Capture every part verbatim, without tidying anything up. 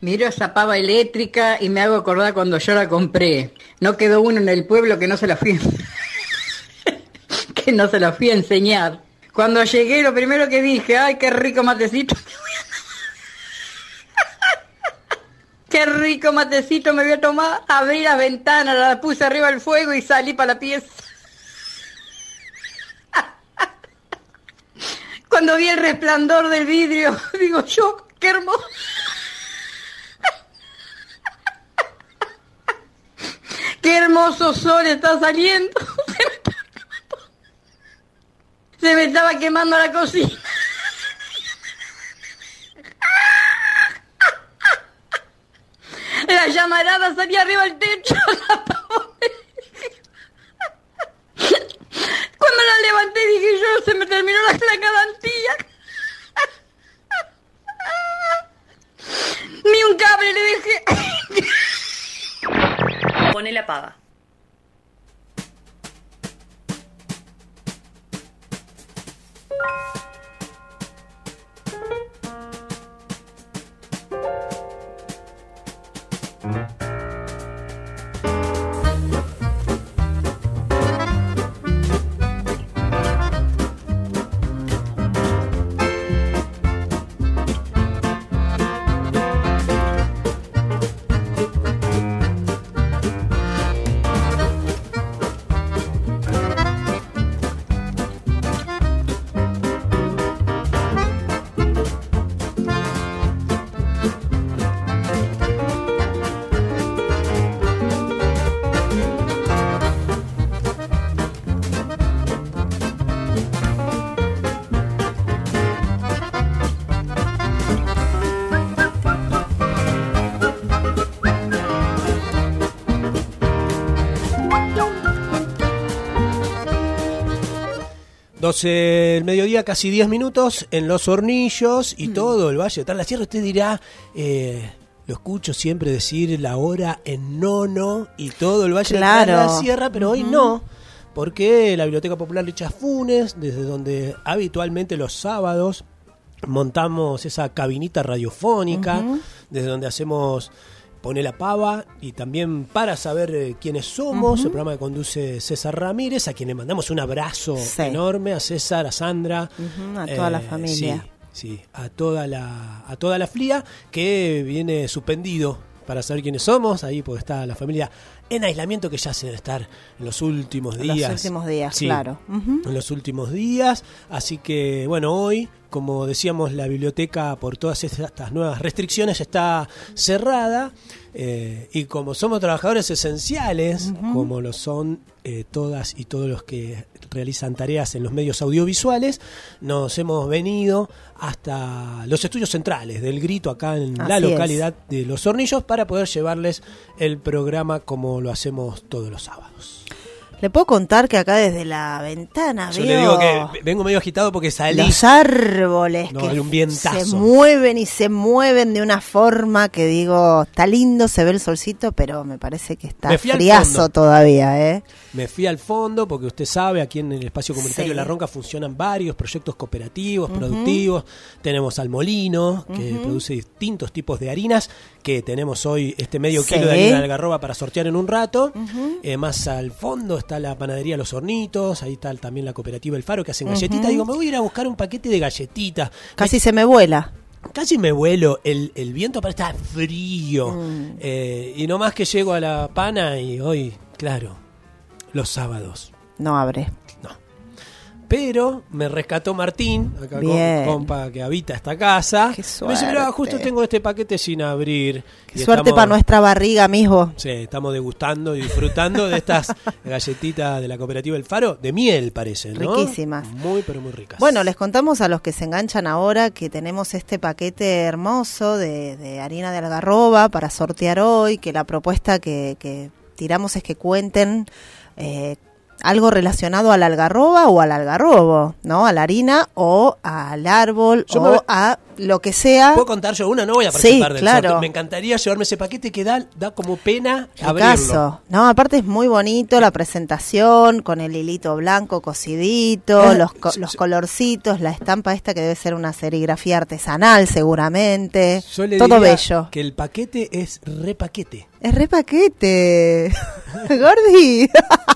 Miro esa pava eléctrica y me hago acordar cuando yo la compré. No quedó uno en el pueblo que no se la fui que no se la fui a enseñar. Cuando llegué, lo primero que dije, ay, qué rico matecito. Qué rico matecito me voy a tomar. Abrí la ventana, la puse arriba del fuego y salí para la pieza. Cuando vi el resplandor del vidrio, digo yo, qué hermoso. Qué hermoso sol está saliendo. Se me estaba quemando la cocina. La llamarada salía arriba del techo. Cuando la levanté dije yo, se me terminó la, la garantía. Ni un cable le dejé. Pone la pava. doce del mediodía, casi diez minutos en Los Hornillos y mm. todo el Valle de Tras la Sierra. Usted dirá, eh, lo escucho siempre decir la hora en nono y todo el Valle claro. de Tras la Sierra, pero uh-huh. hoy no, porque la Biblioteca Popular Licha Funes, desde donde habitualmente los sábados montamos esa cabinita radiofónica, uh-huh. desde donde hacemos Pone la Pava, y también Para Saber eh, Quiénes Somos, uh-huh. el programa que conduce César Ramírez, a quien le mandamos un abrazo sí. enorme, a César, a Sandra, uh-huh, a toda eh, la familia. Sí, sí, a toda la a toda la F L I A, que viene suspendido Para Saber Quiénes Somos, ahí porque está la familia en aislamiento, que ya se debe estar en los últimos días. Los últimos días, sí, claro. Uh-huh. En los últimos días, así que bueno, hoy, como decíamos, la biblioteca por todas estas nuevas restricciones está cerrada, eh, y como somos trabajadores esenciales, uh-huh. como lo son eh, todas y todos los que realizan tareas en los medios audiovisuales, nos hemos venido hasta los estudios centrales del Grito, acá en Así la localidad es. de Los Hornillos, para poder llevarles el programa como lo hacemos todos los sábados. Le puedo contar que acá desde la ventana Yo veo le digo que vengo medio agitado porque salí. Los árboles no, que un vientazo. se mueven y se mueven de una forma que digo, está lindo, se ve el solcito, pero me parece que está friazo todavía, ¿eh? Me fui al fondo porque usted sabe, aquí en el espacio comunitario sí. La Ronca funcionan varios proyectos cooperativos, uh-huh. productivos. Tenemos al molino, que uh-huh. produce distintos tipos de harinas, que tenemos hoy este medio sí. kilo de harina de algarroba para sortear en un rato. Uh-huh. Eh, más al fondo está la panadería Los Hornitos, ahí está también la cooperativa El Faro, que hacen galletitas. Uh-huh. Digo, me voy a ir a buscar un paquete de galletitas. Casi me, se me vuela. Casi me vuelo, el, el viento para estar frío. Mm. Eh, y no más que llego a la pana y hoy, claro, los sábados. No abre. No. Pero me rescató Martín, acá con, compa que habita esta casa. Qué suerte. Me dice, mira, justo tengo este paquete sin abrir. Qué y suerte estamos, para nuestra barriga, mijo. Sí, estamos degustando y disfrutando de estas galletitas de la cooperativa El Faro, de miel parecen, ¿no? Riquísimas. Muy, pero muy ricas. Bueno, les contamos a los que se enganchan ahora que tenemos este paquete hermoso de, de harina de algarroba para sortear hoy, que la propuesta que, que tiramos es que cuenten... Eh, algo relacionado a la algarroba o al algarrobo, ¿no? A la harina o al árbol yo o me... a lo que sea. ¿Puedo contar yo una? No voy a participar sí, del claro. sorteo. Me encantaría llevarme ese paquete que da, da como pena El abrirlo. Caso. No, aparte es muy bonito la presentación con el hilito blanco cocidito, Eh, los, co- los colorcitos, la estampa esta que debe ser una serigrafía artesanal seguramente. Yo le Todo diría bello. que el paquete es re paquete. Es re paquete. Gordi.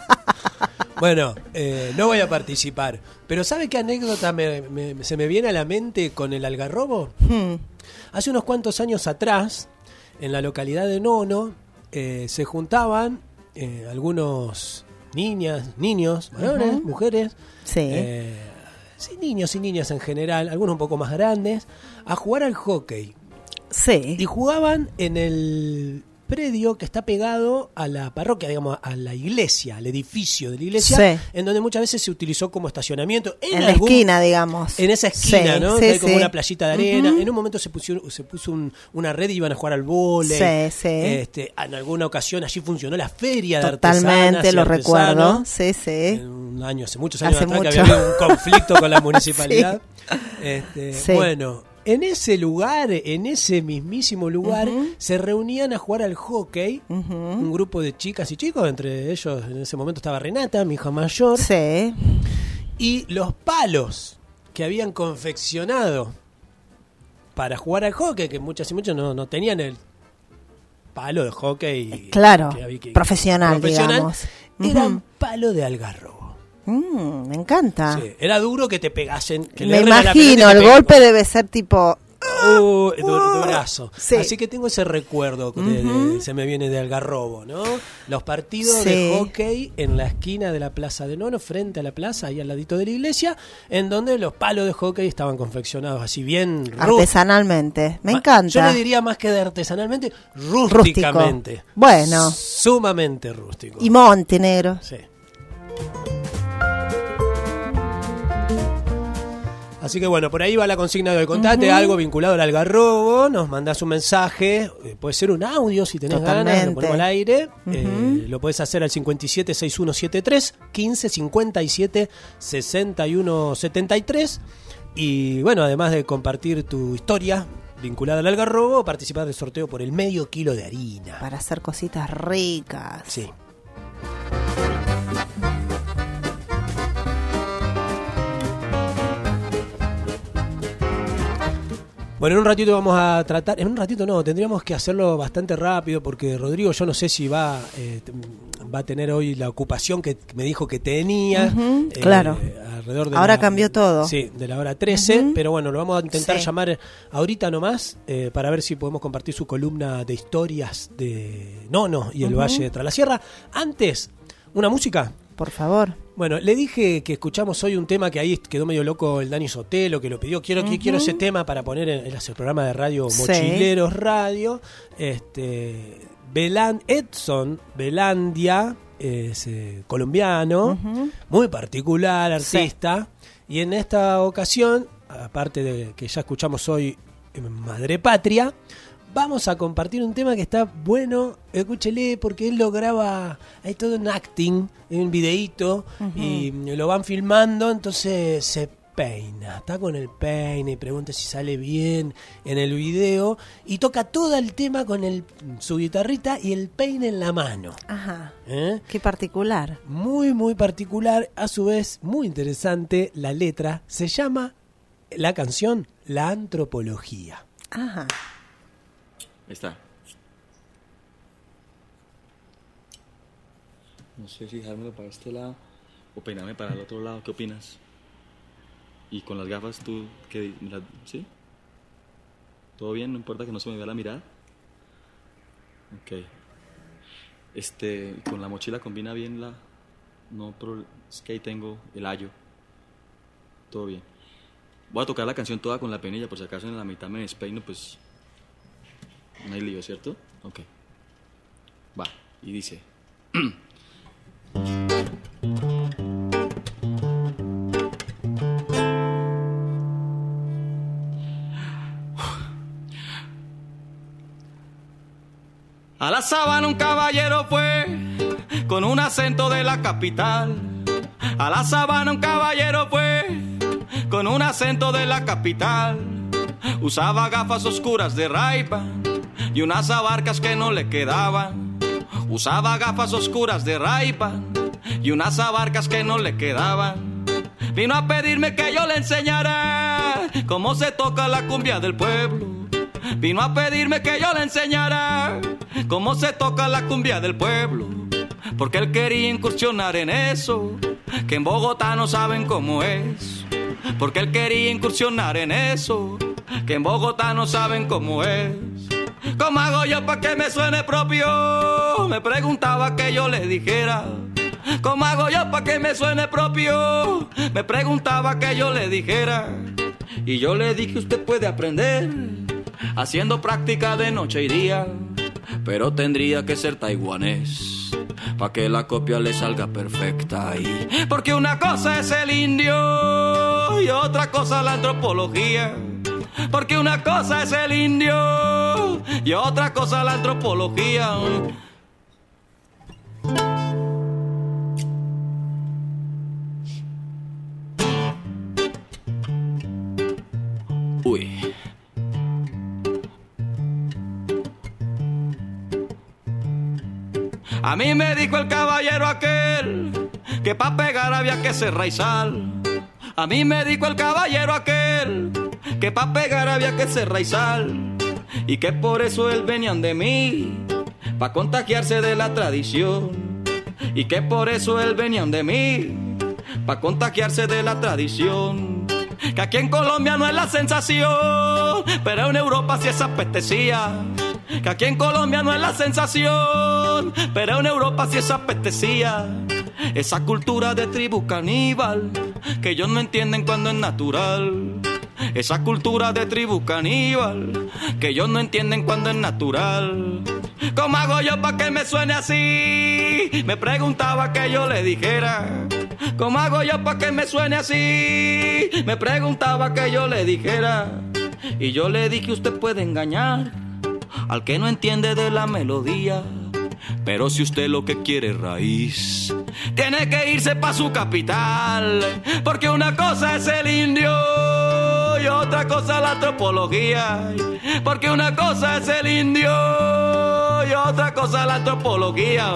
Bueno, eh, no voy a participar. Pero ¿sabe qué anécdota me, me, se me viene a la mente con el algarrobo? Hmm. Hace unos cuantos años atrás, en la localidad de Nono, eh, se juntaban eh, algunos niñas, niños, varones, Uh-huh. mujeres, Sí. eh, sí, niños y niñas en general, algunos un poco más grandes, a jugar al hockey. Sí. Y jugaban en el predio que está pegado a la parroquia, digamos, a la iglesia, al edificio de la iglesia, Sí. en donde muchas veces se utilizó como estacionamiento. En, En la algún- esquina, digamos. En esa esquina, Sí, ¿no? sí, Que hay como sí. una playita de arena. Ujú. En un momento se puso, se puso un- una red y iban a jugar al vóley. Sí, sí. Este, en alguna ocasión allí funcionó la feria de artesanas Totalmente, y lo artesanos. recuerdo. Sí, sí. En un año, hace muchos años Hace atrás mucho. que había habido un conflicto con la municipalidad. Este, Sí. Bueno, en ese lugar, en ese mismísimo lugar, Ujú. se reunían a jugar al hockey Ujú. un grupo de chicas y chicos, entre ellos en ese momento estaba Renata, mi hija mayor, Sí. y los palos que habían confeccionado para jugar al hockey, que muchas y muchos no, no tenían el palo de hockey. Claro, que había que- profesional, digamos. Eran Ujú. palo de algarrobo. Mm, me encanta. Sí, era duro que te pegasen. Que le Me erren a la pelota y imagino, te el peguen. golpe debe ser tipo... Uh, du- durazo. Sí. Así que tengo ese recuerdo de, de- Ujú. se me viene de Algarrobo, ¿no? Los partidos Sí. de hockey en la esquina de la Plaza de Nono, frente a la plaza, ahí al ladito de la iglesia, en donde los palos de hockey estaban confeccionados así bien rú- Artesanalmente. Me Ma- encanta. Yo le diría más que de artesanalmente, rústicamente. Rústico. Bueno. Sumamente rústico. Y Montenegro. Sí. Así que bueno, por ahí va la consigna de hoy. Contate Ujú. algo vinculado al algarrobo, nos mandás un mensaje, eh, puede ser un audio si tenés ganas, Totalmente. lo ponemos al aire. Ujú. Eh, lo podés hacer al cincuenta y siete, sesenta y uno setenta y tres, quince, cincuenta y siete, sesenta y uno setenta y tres. Y bueno, además de compartir tu historia vinculada al algarrobo, participar del sorteo por el medio kilo de harina. Para hacer cositas ricas. Sí. Bueno, en un ratito vamos a tratar, en un ratito no, tendríamos que hacerlo bastante rápido porque Rodrigo yo no sé si va, eh, t- va a tener hoy la ocupación que me dijo que tenía. Ujú, eh, claro. Alrededor de Ahora la- cambió todo. Sí, de la hora trece, Ujú. pero bueno, lo vamos a intentar Sí. llamar ahorita nomás eh, para ver si podemos compartir su columna de historias de Nono y el Ujú. Valle de Tralasierra. Antes, una música. Por favor. Bueno, le dije que escuchamos hoy un tema que ahí quedó medio loco el Dani Sotelo, que lo pidió. Quiero, que Ujú. quiero ese tema para poner en, en el programa de radio Sí. Mochileros Radio. Este, Belan, Edson Belandia es eh, colombiano, Ujú. muy particular, artista. Y en esta ocasión, aparte de que ya escuchamos hoy en Madre Patria, vamos a compartir un tema que está bueno, escúchele, porque él lo graba, hay todo un acting, un videíto, Ujú. y lo van filmando, entonces se peina, está con el peine y pregunta si sale bien en el video, y toca todo el tema con el, su guitarrita y el peine en la mano. Ajá. ¿eh? Qué particular. Muy, muy particular, a su vez muy interesante la letra, se llama la canción La Antropología. Ajá. Ahí está. No sé si dejármelo para este lado o peinarme para el otro lado. ¿Qué opinas? Y con las gafas, ¿tú qué? la- ¿Sí? ¿Todo bien? ¿No importa que no se me vea la mirada? Ok. Este, con la mochila combina bien la... No, pero es que ahí tengo el ayo. Todo bien. Voy a tocar la canción toda con la peinilla, por si acaso en la mitad me despeino, pues... No hay lío, ¿cierto? Ok. Va, y dice... A la Sabana un caballero fue con un acento de la capital. A la Sabana un caballero fue con un acento de la capital. Usaba gafas oscuras de Ray-Ban y unas abarcas que no le quedaban. Usaba gafas oscuras de Ray-Ban y unas abarcas que no le quedaban. Vino a pedirme que yo le enseñara cómo se toca la cumbia del pueblo. Vino a pedirme que yo le enseñara cómo se toca la cumbia del pueblo. Porque él quería incursionar en eso, que en Bogotá no saben cómo es. Porque él quería incursionar en eso, que en Bogotá no saben cómo es. ¿Cómo hago yo para que me suene propio? Me preguntaba que yo le dijera. ¿Cómo hago yo para que me suene propio? Me preguntaba que yo le dijera. Y yo le dije, usted puede aprender haciendo práctica de noche y día, pero tendría que ser taiwanés pa' que la copia le salga perfecta. Y porque una cosa es el indio y otra cosa la antropología. Porque una cosa es el indio y otra cosa la antropología. Uy. A mí me dijo el caballero aquel que pa' pegar había que ser raizal. A mí me dijo el caballero aquel que pa' pegar había que ser raizal. Y que por eso él venían de mí, pa' contagiarse de la tradición. Y que por eso él venían de mí, pa' contagiarse de la tradición. Que aquí en Colombia no es la sensación, pero en Europa sí es apetecía. Que aquí en Colombia no es la sensación, pero en Europa sí es apetecía. Esa cultura de tribu caníbal que ellos no entienden cuando es natural. Esa cultura de tribu caníbal que ellos no entienden cuando es natural. ¿Cómo hago yo para que me suene así? Me preguntaba que yo le dijera. ¿Cómo hago yo para que me suene así? Me preguntaba que yo le dijera. Y yo le dije, usted puede engañar al que no entiende de la melodía, pero si usted lo que quiere es raíz, tiene que irse pa' su capital. Porque una cosa es el indio y otra cosa la antropología. Porque una cosa es el indio y otra cosa la antropología.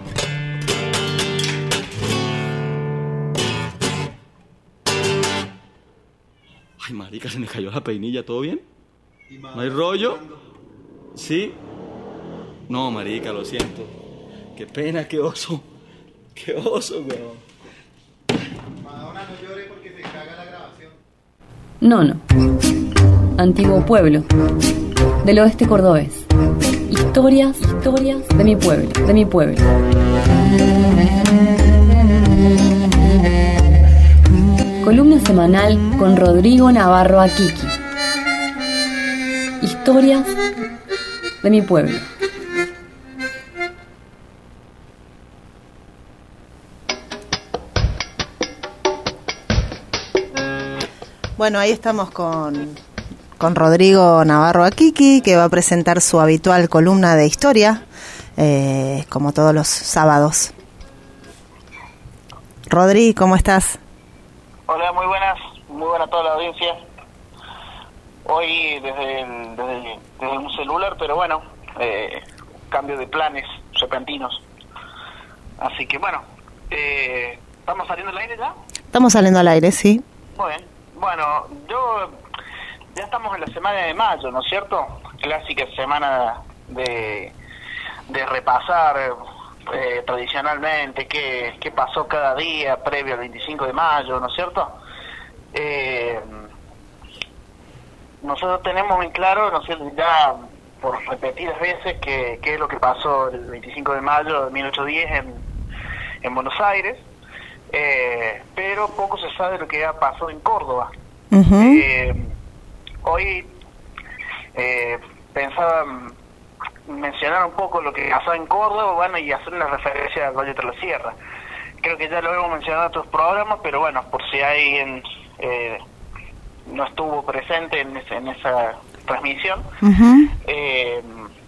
Ay, marica, se me cayó la peinilla, ¿todo bien? ¿No hay rollo? ¿Sí? No, marica, lo siento. Qué pena, qué oso. Qué oso, weón. Madonna, no llore porque se caga la grabación. No, no. Antiguo pueblo. Del oeste cordobés. Historias, historias de mi pueblo, de mi pueblo. Columna semanal con Rodrigo Navarro Akiki. Historias de mi pueblo. Bueno, ahí estamos con, con Rodrigo Navarro Akiki, que va a presentar su habitual columna de historia, eh, como todos los sábados. Rodri, ¿cómo estás? Hola, muy buenas, muy buena a toda la audiencia. Hoy desde el, desde, desde un celular, pero bueno, eh, cambio de planes repentinos. Así que bueno, eh, ¿estamos saliendo al aire ya? Estamos saliendo al aire, sí. Muy bien. Bueno, yo ya estamos en la semana de mayo, ¿no es cierto? Clásica semana de, de repasar eh, tradicionalmente qué, qué pasó cada día previo al veinticinco de mayo, ¿no es cierto? Eh, nosotros tenemos muy claro, ¿no es cierto?, ya por repetidas veces que qué es lo que pasó el veinticinco de mayo de mil ochocientos diez en, en Buenos Aires. Eh, pero poco se sabe de lo que ha pasado en Córdoba. Uh-huh. eh, hoy eh, pensaba mencionar un poco lo que pasó en Córdoba, bueno, y hacer una referencia al Valle de la Sierra. Creo que ya lo hemos mencionado en otros programas, pero bueno, por si alguien eh, no estuvo presente en, ese, en esa transmisión, uh-huh. eh, lo vamos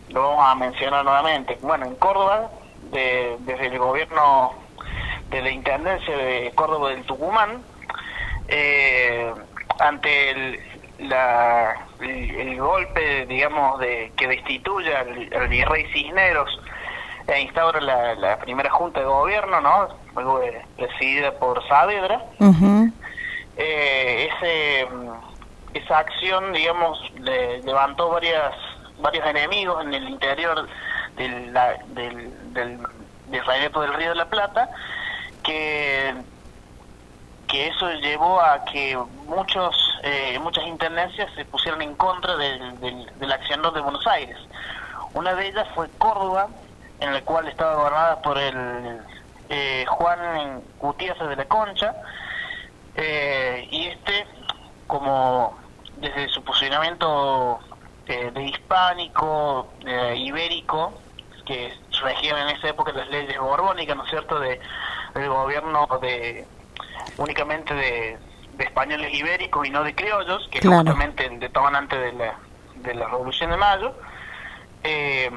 a mencionar nuevamente. Bueno, en Córdoba, de, desde el gobierno de la Intendencia de Córdoba del Tucumán, eh, ante el, la, el, el golpe, digamos, de que destituye al, al virrey Cisneros e instaura la, la primera junta de gobierno, ¿no? Luego de, presidida por Saavedra. Uh-huh. eh, ese esa acción, digamos, le, levantó varias varios enemigos en el interior del, la, del, del, del Raineto del Río de la Plata, que que eso llevó a que muchos eh, muchas intendencias se pusieron en contra del, del, del accionar de Buenos Aires. Una de ellas fue Córdoba, en la cual estaba gobernada por el eh, Juan Gutiérrez de la Concha, eh, y este, como desde su posicionamiento eh, de hispánico, eh, ibérico, que regían en esa época las leyes borbónicas, ¿no es cierto?, de del gobierno de únicamente de, de españoles ibéricos y no de criollos, que claro. es justamente el detonante de la, de la Revolución de Mayo. Eh,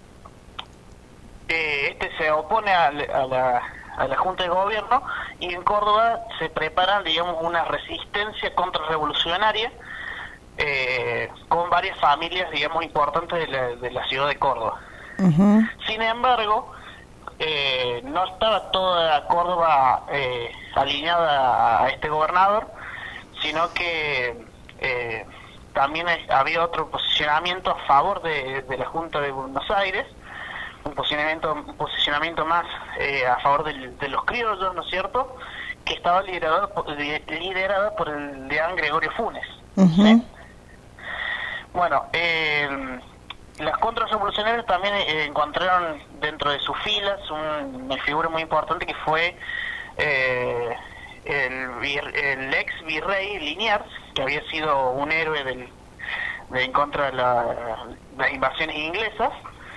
eh, este se opone a, a, la, a la Junta de Gobierno, y en Córdoba se prepara, digamos, una resistencia contrarrevolucionaria eh, con varias familias, digamos, importantes de la, de la ciudad de Córdoba. Uh-huh. Sin embargo, Eh, no estaba toda Córdoba eh, alineada a este gobernador, sino que eh, también hay, había otro posicionamiento a favor de, de la Junta de Buenos Aires, un posicionamiento, un posicionamiento más eh, a favor de, de los criollos, ¿no es cierto?, que estaba liderado por, liderada por el deán Gregorio Funes. Uh-huh. ¿Sí? Bueno, eh, las contrarrevolucionarias también eh, encontraron dentro de sus filas un, una figura muy importante que fue eh, el, vir, el ex virrey Liniers, que había sido un héroe del, de, en contra de la, las invasiones inglesas,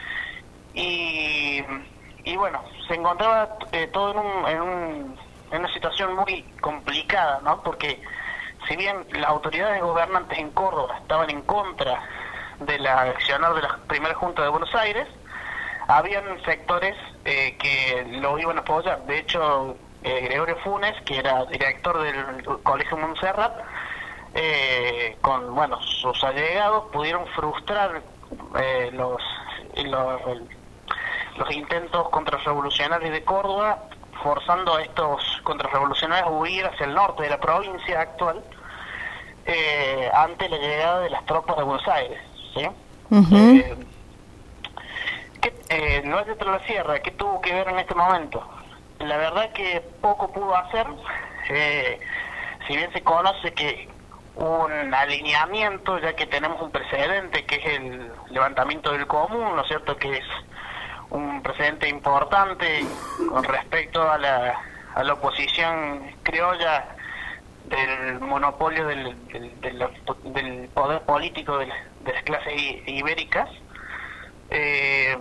y, y bueno, se encontraba eh, todo en, un, en, un, en una situación muy complicada, ¿no? Porque si bien las autoridades gobernantes en Córdoba estaban en contra de la accionar de la primera Junta de Buenos Aires, habían sectores eh, que lo iban a apoyar. De hecho, eh, Gregorio Funes, que era director del Colegio Montserrat, eh, con bueno sus allegados pudieron frustrar eh, los, los los intentos contrarrevolucionarios de Córdoba, forzando a estos contrarrevolucionarios a huir hacia el norte de la provincia actual eh, ante la llegada de las tropas de Buenos Aires. ¿Sí? Uh-huh. eh, ¿qué, eh, el Valle de la Sierra, ¿qué tuvo que ver en este momento? La verdad que poco pudo hacer, eh, si bien se conoce que hubo un alineamiento, ya que tenemos un precedente que es el levantamiento del común, ¿no es cierto?, que es un precedente importante con respecto a la, a la oposición criolla del monopolio del, del, del, del poder político de, de las clases ibéricas. Eh,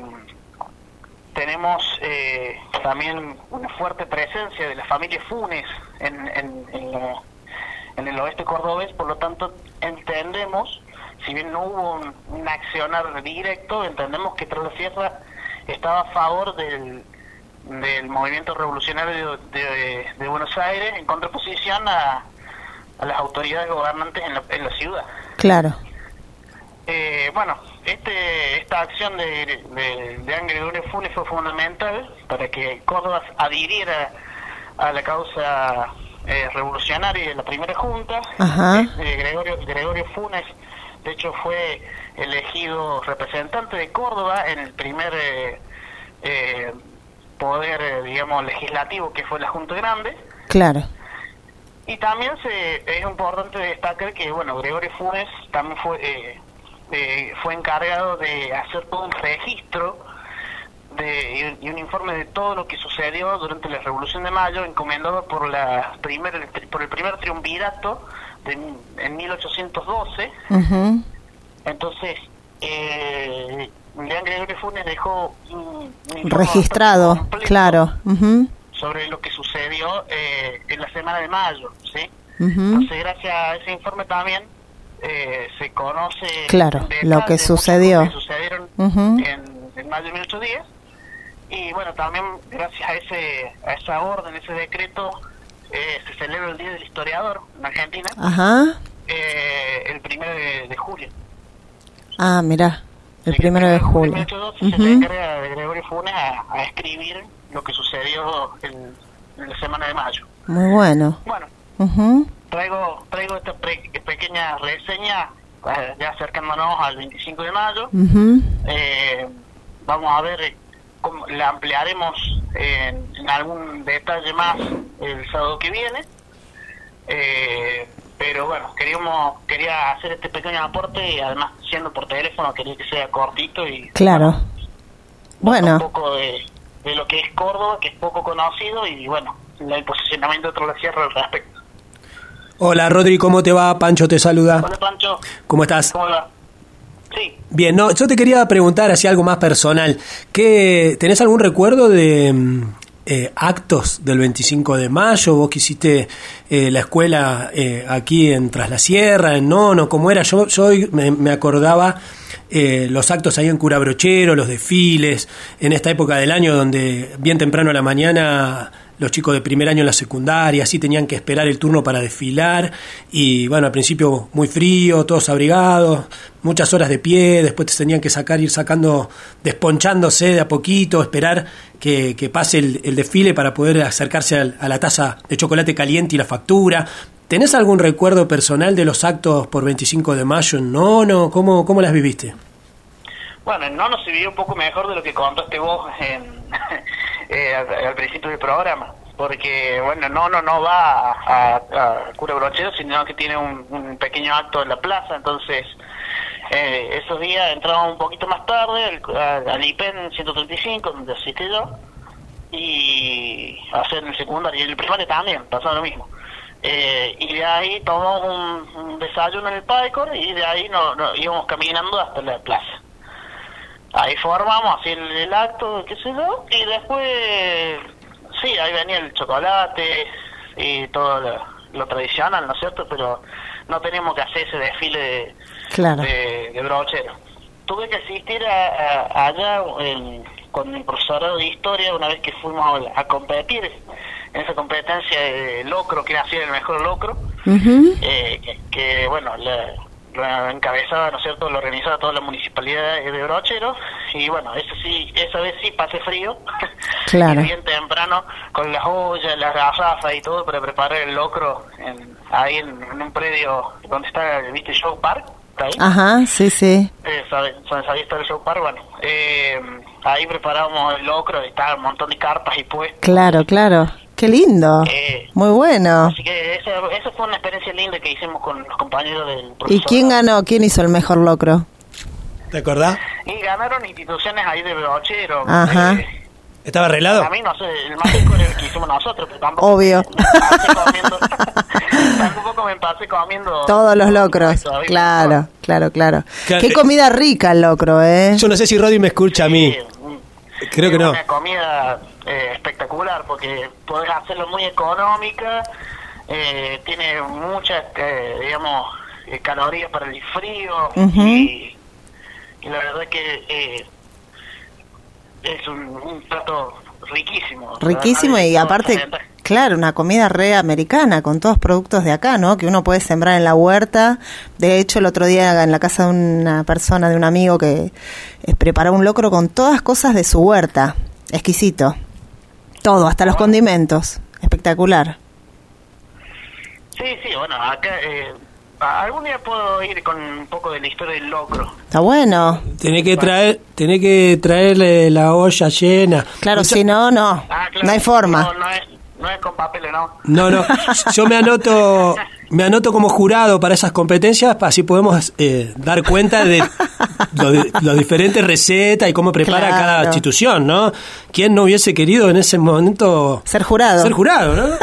tenemos eh, también una fuerte presencia de la familia Funes en, en, en, la, en el oeste cordobés, por lo tanto entendemos, si bien no hubo un, un accionar directo, entendemos que Tras la Sierra estaba a favor del, del movimiento revolucionario de, de, de Buenos Aires, en contraposición a a las autoridades gobernantes en la, en la ciudad. Claro. Eh, bueno, este esta acción de, de, de Deán Gregorio Funes fue fundamental para que Córdoba adhiriera a la causa eh, revolucionaria de la primera junta. Ajá. Eh, Gregorio, Gregorio Funes, de hecho, fue elegido representante de Córdoba en el primer eh, eh, poder, eh, digamos, legislativo, que fue la Junta Grande. Claro. Y también se, es importante destacar que, bueno, Gregorio Funes también fue eh, eh, fue encargado de hacer todo un registro de, y un informe de todo lo que sucedió durante la Revolución de Mayo, encomendado por la primer, por el primer triunvirato de, en mil ochocientos doce. Uh-huh. Entonces, eh, Deán Gregorio Funes dejó un, un registrado, completo, claro. Uh-huh. sobre lo que sucedió eh, en la semana de mayo, ¿sí? Uh-huh. Entonces, gracias a ese informe también eh, se conoce claro lo que sucedió, que sucedieron uh-huh. en, mayo de mil ochocientos diez. Y bueno, también gracias a ese a esa orden, ese decreto, eh, se celebra el Día del Historiador en Argentina. Ajá. Eh, el primero de, de julio. Ah, mirá, el primero de julio. mil ochocientos doce Uh-huh. se le encarga de Gregorio Funes a, a escribir lo que sucedió en, en la semana de mayo. Muy bueno. Bueno, Uh-huh. traigo traigo esta pre- pequeña reseña, eh, ya acercándonos al veinticinco de mayo. Uh-huh. Eh, vamos a ver cómo la ampliaremos en, en algún detalle más el sábado que viene. Eh, pero bueno, queríamos quería hacer este pequeño aporte y además siendo por teléfono quería que sea cortito y Claro. Bueno. un poco de, de lo que es Córdoba, que es poco conocido, y bueno, el posicionamiento de la Sierra al respecto. Hola Rodri, ¿cómo te va? Pancho te saluda. Hola Pancho, ¿Cómo estás? ¿cómo va? Sí. Bien, no, yo te quería preguntar así algo más personal. ¿Qué, ¿Tenés algún recuerdo de mm, eh, actos del veinticinco de mayo? Vos que hiciste eh, la escuela eh, aquí en Tras la Sierra, en Nono, ¿cómo era? Yo, yo me, me acordaba eh, los actos ahí en Curabrochero, los desfiles, en esta época del año donde bien temprano a la mañana los chicos de primer año en la secundaria, así tenían que esperar el turno para desfilar, y bueno, al principio muy frío, todos abrigados, muchas horas de pie, después te tenían que sacar, ir sacando, desponchándose de a poquito, esperar que, que pase el, el desfile para poder acercarse al, a la taza de chocolate caliente y la factura. ¿Tenés algún recuerdo personal de los actos por veinticinco de mayo en Nono? ¿Cómo, cómo las viviste? Bueno, en Nono se vivió un poco mejor de lo que contaste vos en, eh, al, al principio del programa, porque bueno, Nono no va a, a, a Curabrochero, sino que tiene un, un pequeño acto en la plaza, entonces eh, esos días entramos un poquito más tarde al, al, al I P E N ciento treinta y cinco, donde asistí yo, y hacer el secundario, y el primario también, pasaba lo mismo. Eh, y de ahí tomamos un, un desayuno en el Paycor, y de ahí no, no, íbamos caminando hasta la plaza. Ahí formamos así el, el acto, qué sé yo, y después, sí, ahí venía el chocolate y todo lo, lo tradicional, ¿no es cierto? Pero no teníamos que hacer ese desfile de, Claro. de, de brochero. Tuve que asistir a, a- allá en- con mi profesor de historia una vez que fuimos a, a competir en esa competencia de locro, que hacía el mejor locro, Uh-huh. eh, que, que, bueno, la, lo encabezaba, ¿no es cierto?, lo organizaba toda la municipalidad de Brochero, y bueno, ese sí, esa vez sí pasé frío, Claro. y bien temprano, con las ollas, las garrafas y todo, para preparar el locro en, ahí en, en un predio donde está, ¿viste? Show Park, ¿está ahí? Ajá, sí, sí. Eh, sabe, sabe, sabía estar el Show Park, bueno, eh, ahí preparábamos el locro, y estaba un montón de carpas y puestos. Claro, claro. Qué lindo. Eh, Muy bueno. Así que esa, esa fue una experiencia linda que hicimos con los compañeros del ¿Y profesor. quién ganó? ¿Quién hizo el mejor locro? ¿Te acordás? Y ganaron instituciones ahí de Brochero. Ajá. Eh, ¿Estaba arreglado? a mí no sé, el más rico era el que hicimos nosotros, pero tampoco Obvio. me pasé comiendo, tampoco me pasé comiendo Todos los locros. todavía Claro, mejor. claro, claro. Claro. Qué comida rica el locro, ¿eh? Yo no sé si Rodri me escucha a mí. Sí, un- Creo que es no. una comida eh, espectacular porque podés hacerlo muy económica, eh, tiene muchas, eh, digamos, eh, calorías para el frío, Ujú. y, y la verdad que eh, es un, un plato riquísimo. Riquísimo Hay y todas aparte, las ventajas. claro, una comida re americana con todos productos de acá, ¿no? Que uno puede sembrar en la huerta. De hecho, el otro día en la casa de una persona, de un amigo que eh, preparó un locro con todas cosas de su huerta. Exquisito. Todo, hasta los condimentos. Espectacular. Sí, sí, bueno, acá eh, a- algún día puedo ir con un poco de la historia del locro. Está bueno. Tenés que traer, tenés que traerle la olla llena. Claro, Mucha- si no, no. Ah, claro. No hay forma. No, no es, no es con papeles, no. No, no. Yo me anoto, me anoto como jurado para esas competencias, así podemos eh, dar cuenta de las diferentes recetas y cómo prepara Claro. cada institución, ¿no? ¿Quién no hubiese querido en ese momento Ser jurado. ser jurado, ¿no?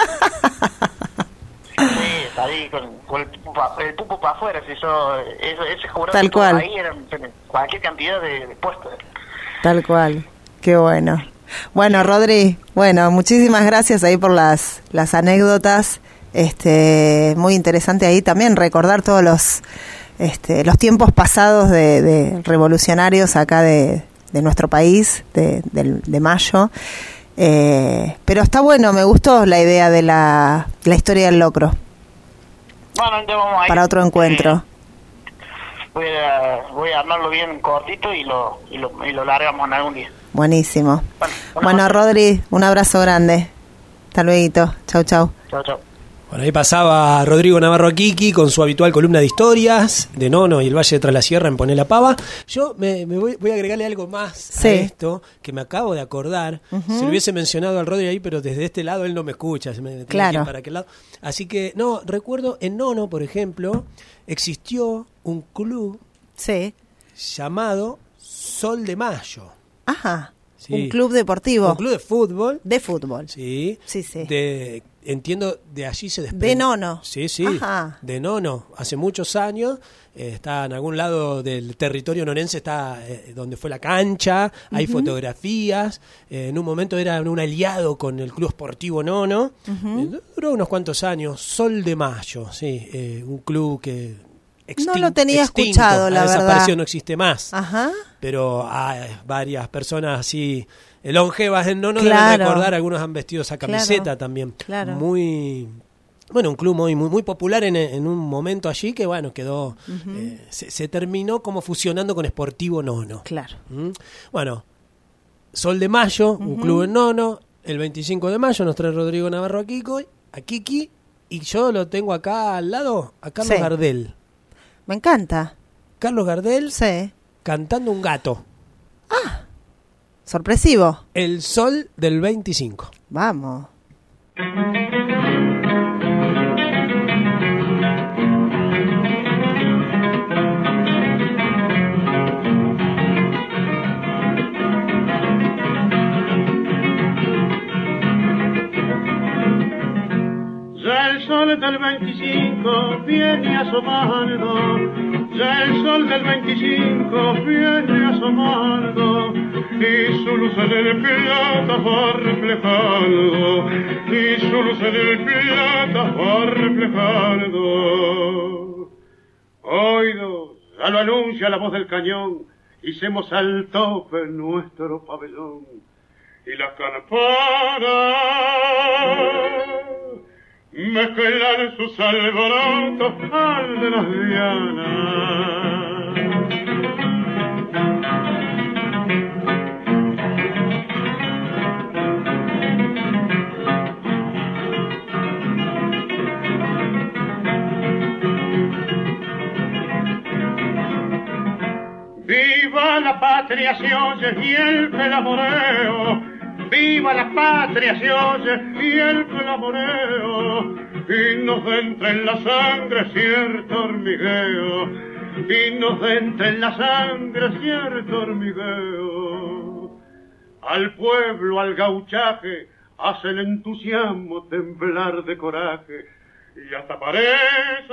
Sí, ahí con, con el pupo para afuera, si yo, ese, ese jurado Tal que estuvo cual. ahí eran cualquier cantidad de, de puestos. Tal cual. Qué bueno. Bueno, Rodri, bueno, muchísimas gracias ahí por las, las anécdotas. Este, muy interesante ahí también recordar todos los, este, los tiempos pasados de, de revolucionarios acá de, de nuestro país, de, de, de Mayo. Eh, pero está bueno, me gustó la idea de la, la historia del locro. Bueno, entonces vamos a ir. Para otro encuentro. Eh, voy, a, voy a armarlo bien cortito y lo, y lo, y lo largamos en algún día. Buenísimo. Bueno, bueno Rodri, un abrazo grande. Hasta luego. Chau, chau. Chau, chau. Bueno, ahí pasaba Rodrigo Navarro Kiki con su habitual columna de historias de Nono y el Valle de Tras la Sierra en Poné la Pava. Yo me, me voy, voy a agregarle algo más sí. a esto que me acabo de acordar. Uh-huh. Se lo hubiese mencionado al Rodri ahí, pero desde este lado él no me escucha. Se me claro. para aquel lado. Así que, no, recuerdo en Nono, por ejemplo, existió un club sí. llamado Sol de Mayo. Ajá. Sí. Un club deportivo. Un club de fútbol. De fútbol. Sí. Sí, sí. De, entiendo, de allí se desprende. De Nono. Sí, sí. Ajá. De Nono. Hace muchos años. Eh, está en algún lado del territorio nonense, está eh, donde fue la cancha. Hay uh-huh. fotografías. Eh, en un momento era un aliado con el Club Sportivo Nono. Uh-huh. Eh, duró unos cuantos años. Sol de Mayo, sí. Eh, un club que... Extin- no lo tenía extinto, escuchado, la verdad. verdad. No existe más. Ajá. Pero hay varias personas así longevas en Nono claro. deben recordar, algunos han vestido esa camiseta claro. también. Claro. Muy, bueno, un club muy muy, muy popular en, en un momento allí que, bueno, quedó, uh-huh. eh, se, se terminó como fusionando con Sportivo Nono. Claro. ¿Mm? Bueno, Sol de Mayo, uh-huh. un club en Nono, el veinticinco de mayo nos trae Rodrigo Navarro a Kiko, a Kiki, y yo lo tengo acá al lado, a Carlos sí. Gardel. Me encanta. Carlos Gardel sí. cantando un gato. Ah, sorpresivo. El sol del veinticinco. Vamos. Ya el sol del veinticinco viene asomando, ya el sol del veinticinco viene asomando, y su luz en el plata va reflejando, y su luz en el plata va reflejando. Oído, ya lo anuncia la voz del cañón, hicimos al tope nuestro pabellón, y las campanas mezclan sus alborotos al de las dianas. Viva la patria se oye y el clamoreo, viva la patria se oye y el clamoreo, y nos entra en la sangre cierto hormigueo, y nos entra en la sangre cierto hormigueo. Al pueblo, al gauchaje, hace el entusiasmo temblar de coraje, y hasta parece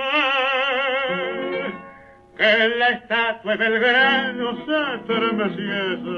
que la estatua de Belgrano se estremeciese.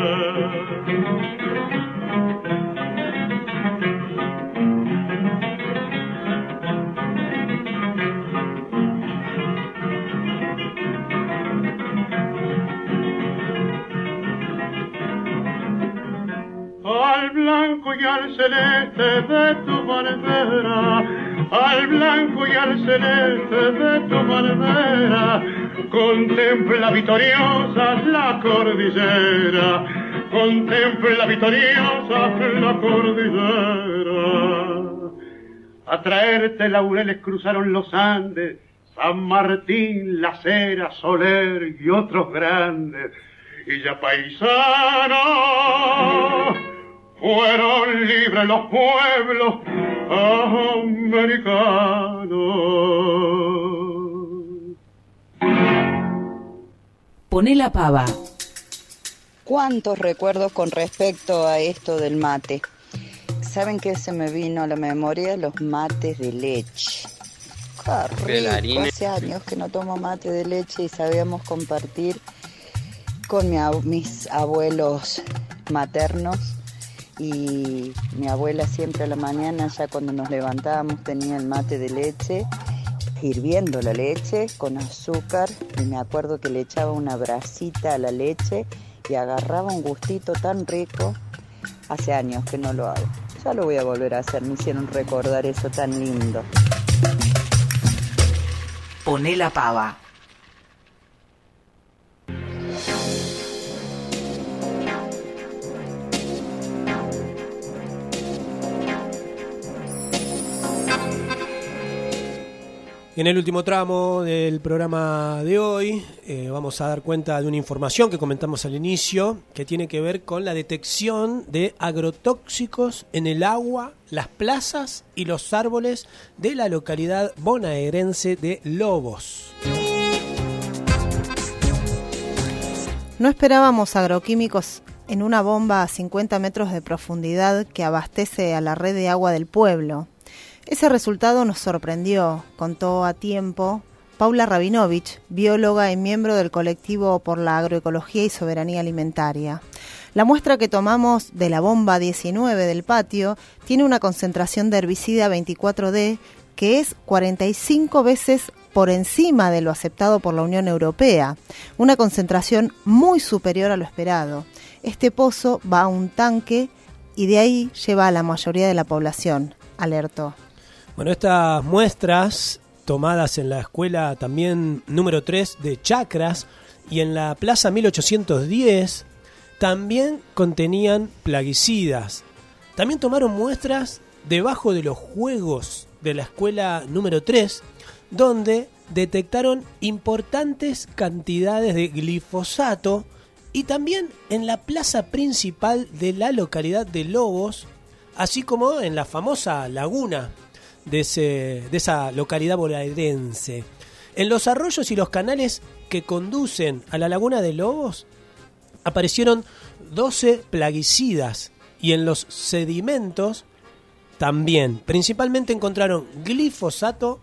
Al blanco y al celeste de tu bandera, al blanco y al celeste de tu bandera, contempla victoriosa la cordillera, contempla victoriosa la cordillera. A traerte laureles cruzaron los Andes, San Martín, Las Heras, Soler y otros grandes, y ya paisanos fueron libres los pueblos americanos. Poné la pava. ¿Cuántos recuerdos con respecto a esto del mate? ¿Saben qué se me vino a la memoria? Los mates de leche. Qué rico. Hace años que no tomo mate de leche y sabíamos compartir con mi ab- mis abuelos maternos, y mi abuela siempre a la mañana, ya cuando nos levantábamos, tenía el mate de leche, hirviendo la leche con azúcar, y me acuerdo que le echaba una brasita a la leche y agarraba un gustito tan rico. Hace años que no lo hago. Ya lo voy a volver a hacer, me hicieron recordar eso tan lindo. Poné la pava. En el último tramo del programa de hoy eh, vamos a dar cuenta de una información que comentamos al inicio que tiene que ver con la detección de agrotóxicos en el agua, las plazas y los árboles de la localidad bonaerense de Lobos. No esperábamos agroquímicos en una bomba a cincuenta metros de profundidad que abastece a la red de agua del pueblo. Ese resultado nos sorprendió, contó a tiempo Paula Rabinovich, bióloga y miembro del colectivo por la agroecología y soberanía alimentaria. La muestra que tomamos de la bomba diecinueve del patio tiene una concentración de herbicida veinticuatro D que es cuarenta y cinco veces por encima de lo aceptado por la Unión Europea, una concentración muy superior a lo esperado. Este pozo va a un tanque y de ahí lleva a la mayoría de la población, alertó. Bueno, estas muestras tomadas en la escuela también número tres de Chacras y en la Plaza mil ochocientos diez también contenían plaguicidas. También tomaron muestras debajo de los juegos de la escuela número tres, donde detectaron importantes cantidades de glifosato, y también en la plaza principal de la localidad de Lobos, así como en la famosa laguna de, ese, de esa localidad bonaerense. En los arroyos y los canales que conducen a la laguna de Lobos aparecieron doce plaguicidas, y en los sedimentos también. Principalmente encontraron glifosato,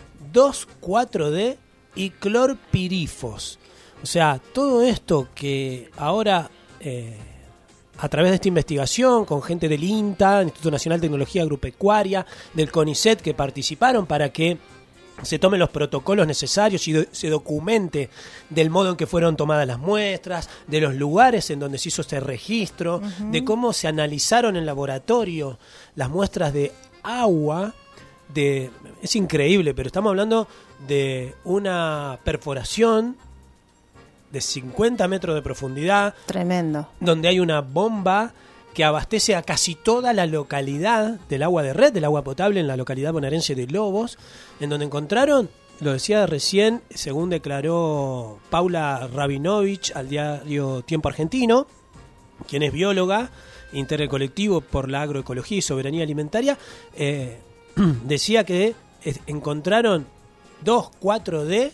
dos cuatro D y clorpirifos. O sea, todo esto que ahora, eh, a través de esta investigación, con gente del INTA, Instituto Nacional de Tecnología Agropecuaria, del CONICET, que participaron para que se tomen los protocolos necesarios y do- se documente del modo en que fueron tomadas las muestras, de los lugares en donde se hizo este registro, uh-huh. de cómo se analizaron en laboratorio las muestras de agua. De, es increíble, pero estamos hablando de una perforación de cincuenta metros de profundidad. Tremendo. Donde hay una bomba que abastece a casi toda la localidad del agua de red, del agua potable en la localidad bonaerense de Lobos, en donde encontraron, lo decía recién, según declaró Paula Rabinovich al diario Tiempo Argentino, quien es bióloga, integra el colectivo por la agroecología y soberanía alimentaria, eh, decía que encontraron dos cuatro D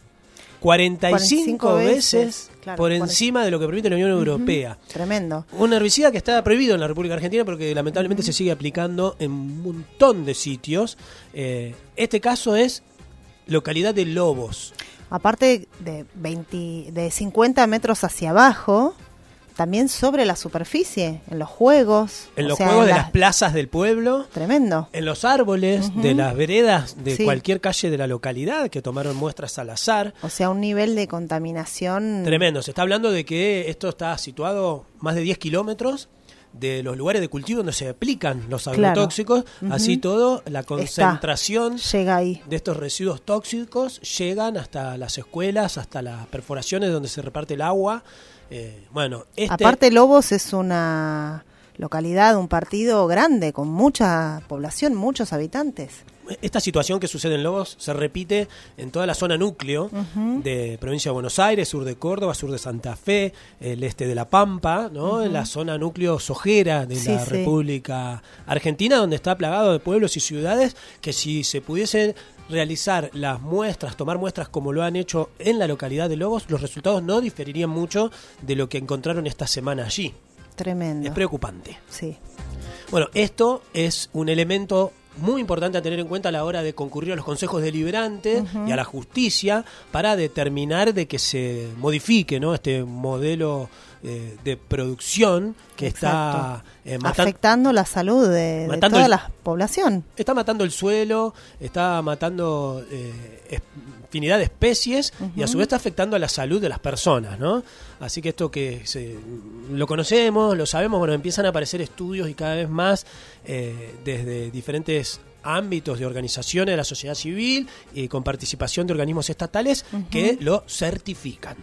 cuarenta y cinco veces claro, por encima de lo que permite la Unión uh-huh. Europea. Tremendo. Un herbicida que está prohibido en la República Argentina porque lamentablemente uh-huh. se sigue aplicando en un montón de sitios. Eh, este caso es localidad de Lobos. Aparte de, veinte, de cincuenta metros hacia abajo, también sobre la superficie, en los juegos. En los sea, juegos en de las... las plazas del pueblo. Tremendo. En los árboles, uh-huh. de las veredas, de sí. cualquier calle de la localidad, que tomaron muestras al azar. O sea, un nivel de contaminación... Tremendo. Se está hablando de que esto está situado más de diez kilómetros de los lugares de cultivo donde se aplican los agrotóxicos. Claro. Uh-huh. Así todo, la concentración está. Llega ahí. de estos residuos tóxicos llegan hasta las escuelas, hasta las perforaciones donde se reparte el agua. Eh, bueno, este... Aparte Lobos es una localidad, un partido grande, con mucha población, muchos habitantes. Esta situación que sucede en Lobos se repite en toda la zona núcleo uh-huh. de provincia de Buenos Aires, sur de Córdoba, sur de Santa Fe, el este de La Pampa, ¿no? Uh-huh. En la zona núcleo sojera de sí, la sí. República Argentina, donde está plagado de pueblos y ciudades que si se pudiese realizar las muestras, tomar muestras como lo han hecho en la localidad de Lobos, los resultados no diferirían mucho de lo que encontraron esta semana allí. Tremendo. Es preocupante. Sí. Bueno, esto es un elemento muy importante a tener en cuenta a la hora de concurrir a los consejos deliberantes uh-huh. y a la justicia para determinar de que se modifique, ¿no?, este modelo eh, de producción que Exacto. está eh, matan- afectando la salud de, de toda el, la población. Está matando el suelo, está matando eh, es, infinidad de especies uh-huh. y a su vez está afectando a la salud de las personas, ¿no? Así que esto que se, lo conocemos, lo sabemos, bueno, empiezan a aparecer estudios y cada vez más eh, desde diferentes ámbitos de organizaciones de la sociedad civil y con participación de organismos estatales uh-huh. que lo certifican.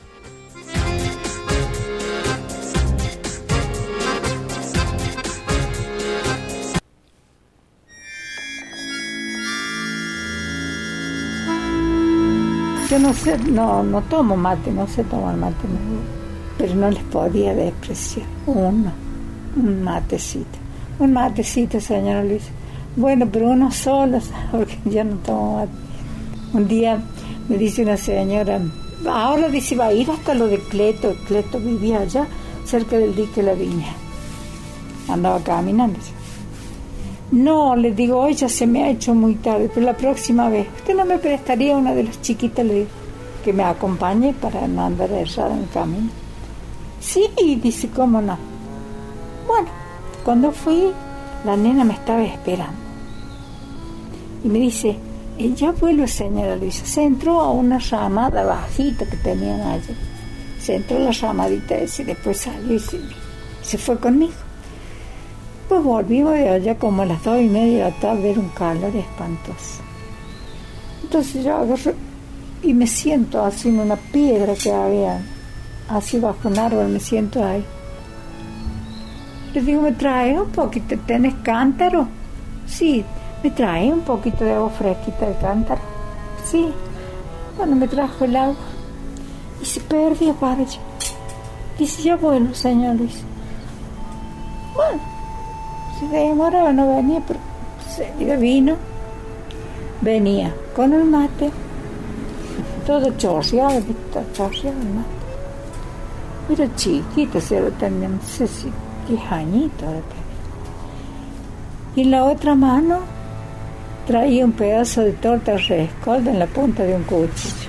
Yo no sé, no, no tomo mate, no sé tomar mate, no, pero no les podía despreciar uno, un matecito, un matecito, señora Luis. Bueno, pero uno solo, porque yo no tomo mate. Un día me dice una señora, ahora dice, va a ir hasta lo de Cleto. Cleto vivía allá, cerca del dique La Viña. Andaba caminando. No, le digo, hoy ya se me ha hecho muy tarde, pero la próxima vez, ¿usted no me prestaría una de las chiquitas le digo, que me acompañe para no andar errada en el camino? Sí, dice, ¿cómo no? Bueno, cuando fui, la nena me estaba esperando. Y me dice, ya vuelve, señora Luisa. Se entró a una ramada bajita que tenían allí. Se entró a la ramadita esa y después salió y se, se fue conmigo. Pues volvimos de allá como a las dos y media de la tarde, era un calor espantoso. Entonces yo agarro y me siento así en una piedra que había, así bajo un árbol, me siento ahí. Le digo, ¿me trae un poquito? ¿Tenés cántaro? Sí. ¿Me trae un poquito de agua fresquita de cántaro? Sí. Bueno, me trajo el agua y se perdió para allá. Dice, ya bueno, señor Luis. Bueno. Si demoraba no venía, pero se diga, vino, venía con el mate, todo chorreado, todo chorreado el mate. Era chiquito, se lo tenía, no sé si diez añitos de tener. Y en la otra mano traía un pedazo de torta rescolda en la punta de un cuchillo.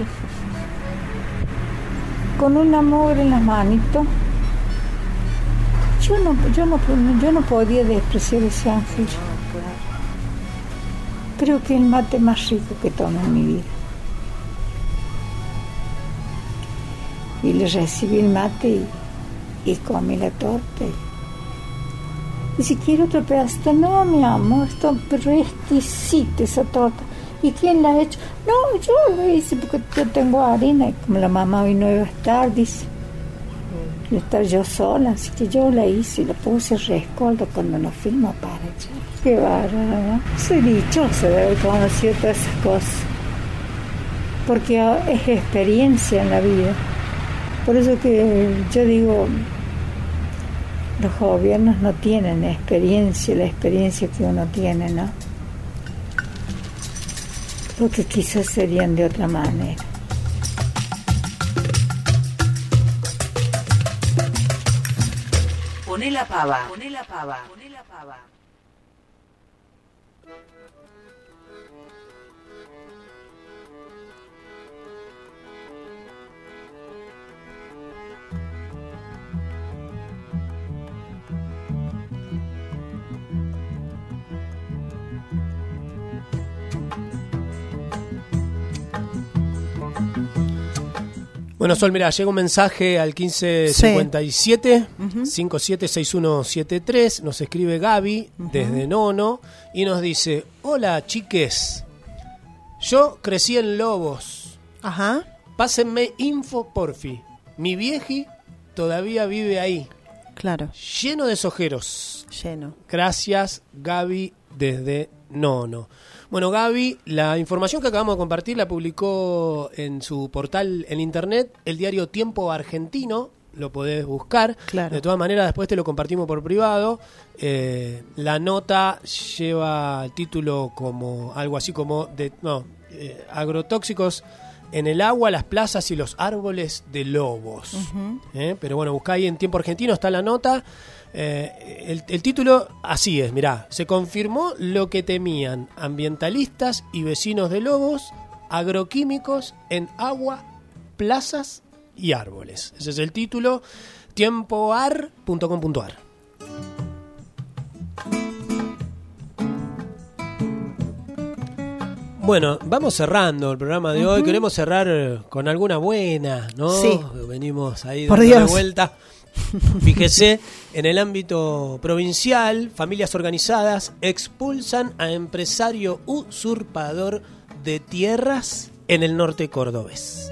Con una mugre en las manitos. Yo no, yo no, yo no podía despreciar ese ángel. Creo que es el mate más rico que tomé en mi vida. Y le recibí el mate y, y comí la torta. Y si quiero otro pedacito, no, mi amor, está pero exquisita esa torta. ¿Y quién la ha hecho? No, yo lo hice porque yo tengo harina. Y como la mamá hoy no iba a estar, dice. Y estar yo sola, así que yo la hice y la puse rescoldo cuando nos fuimos para allá. Qué bárbaro, ¿no? Soy dichosa de haber conocido todas esas cosas, porque es experiencia en la vida. Por eso que yo digo, los gobiernos no tienen experiencia, la experiencia que uno tiene, ¿no? Porque quizás serían de otra manera. Poné la pava, poné la pava, poné la pava. Bueno, Sol, mira, llega un mensaje al quince cincuenta y siete, sí. uh-huh. cincuenta y siete sesenta y uno setenta y tres, nos escribe Gaby uh-huh. desde Nono y nos dice, hola chiques, yo crecí en Lobos, ajá. Pásenme info porfi, mi vieji todavía vive ahí, claro, lleno de sojeros, lleno. Gracias Gaby desde Nono. Bueno, Gaby, la información que acabamos de compartir la publicó en su portal en internet, el diario Tiempo Argentino, lo podés buscar. Claro. De todas maneras, después te lo compartimos por privado. Eh, la nota lleva el título como algo así como de no eh, agrotóxicos en el agua, las plazas y los árboles de Lobos. Uh-huh. Eh, pero bueno, buscá ahí en Tiempo Argentino, está la nota. Eh, el, el título así es, mirá, se confirmó lo que temían ambientalistas y vecinos de Lobos, agroquímicos en agua, plazas y árboles. Ese es el título. tiempoar punto com punto ar. Bueno, vamos cerrando el programa de uh-huh. hoy. Queremos cerrar con alguna buena, ¿no? Sí. Venimos ahí Por de Dios. vuelta. Fíjese, en el ámbito provincial, familias organizadas expulsan a empresario usurpador de tierras en el norte cordobés.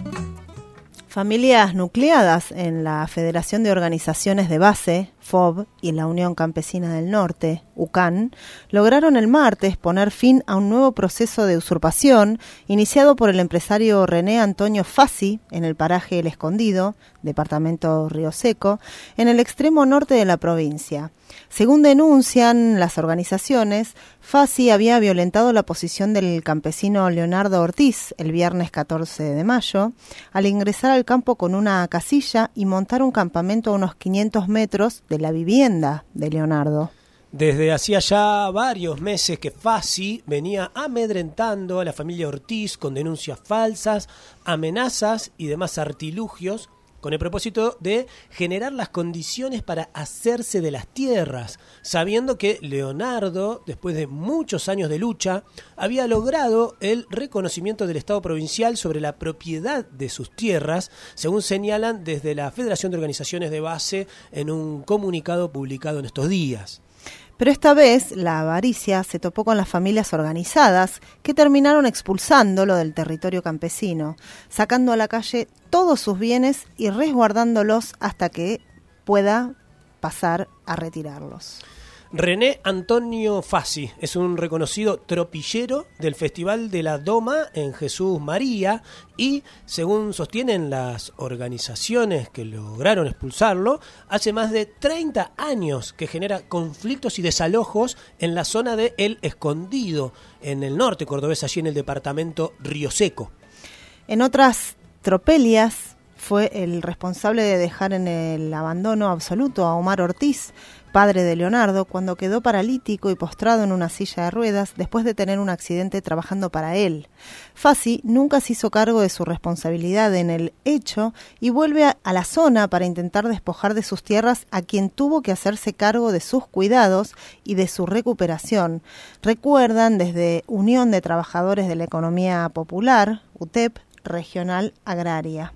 Familias nucleadas en la Federación de Organizaciones de Base, F O B, y la Unión Campesina del Norte, U C A N, lograron el martes poner fin a un nuevo proceso de usurpación iniciado por el empresario René Antonio Fassi en el paraje El Escondido, departamento Río Seco, en el extremo norte de la provincia. Según denuncian las organizaciones, Fassi había violentado la posición del campesino Leonardo Ortiz el viernes catorce de mayo al ingresar al campo con una casilla y montar un campamento a unos quinientos metros de la vivienda de Leonardo. Desde hacía ya varios meses que Fassi venía amedrentando a la familia Ortiz con denuncias falsas, amenazas y demás artilugios, con el propósito de generar las condiciones para hacerse de las tierras, sabiendo que Leonardo, después de muchos años de lucha, había logrado el reconocimiento del Estado provincial sobre la propiedad de sus tierras, según señalan desde la Federación de Organizaciones de Base en un comunicado publicado en estos días. Pero esta vez la avaricia se topó con las familias organizadas que terminaron expulsándolo del territorio campesino, sacando a la calle todos sus bienes y resguardándolos hasta que pueda pasar a retirarlos. René Antonio Fassi es un reconocido tropillero del Festival de la Doma en Jesús María y, según sostienen las organizaciones que lograron expulsarlo, hace más de treinta años que genera conflictos y desalojos en la zona de El Escondido, en el norte cordobés, allí en el departamento Río Seco. En otras tropelias fue el responsable de dejar en el abandono absoluto a Omar Ortiz, padre de Leonardo, cuando quedó paralítico y postrado en una silla de ruedas después de tener un accidente trabajando para él. Fassi nunca se hizo cargo de su responsabilidad en el hecho y vuelve a, a la zona para intentar despojar de sus tierras a quien tuvo que hacerse cargo de sus cuidados y de su recuperación. Recuerdan desde Unión de Trabajadores de la Economía Popular, U T E P, Regional Agraria.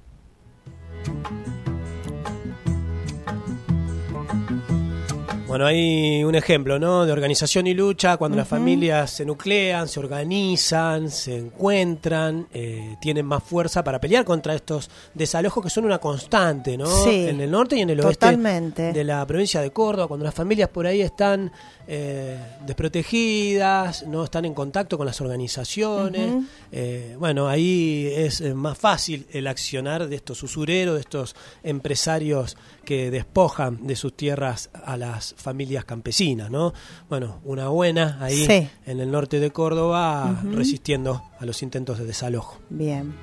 Bueno, hay un ejemplo, ¿no?, de organización y lucha cuando uh-huh. las familias se nuclean, se organizan, se encuentran, eh, tienen más fuerza para pelear contra estos desalojos que son una constante, ¿no? Sí, en el norte y en el totalmente. Oeste de la provincia de Córdoba, cuando las familias por ahí están eh, desprotegidas, no están en contacto con las organizaciones. Uh-huh. Eh, bueno, ahí es más fácil el accionar de estos usureros, de estos empresarios que despojan de sus tierras a las familias campesinas, ¿no? Bueno, una buena ahí sí. en el norte de Córdoba, uh-huh. resistiendo a los intentos de desalojo. Bien.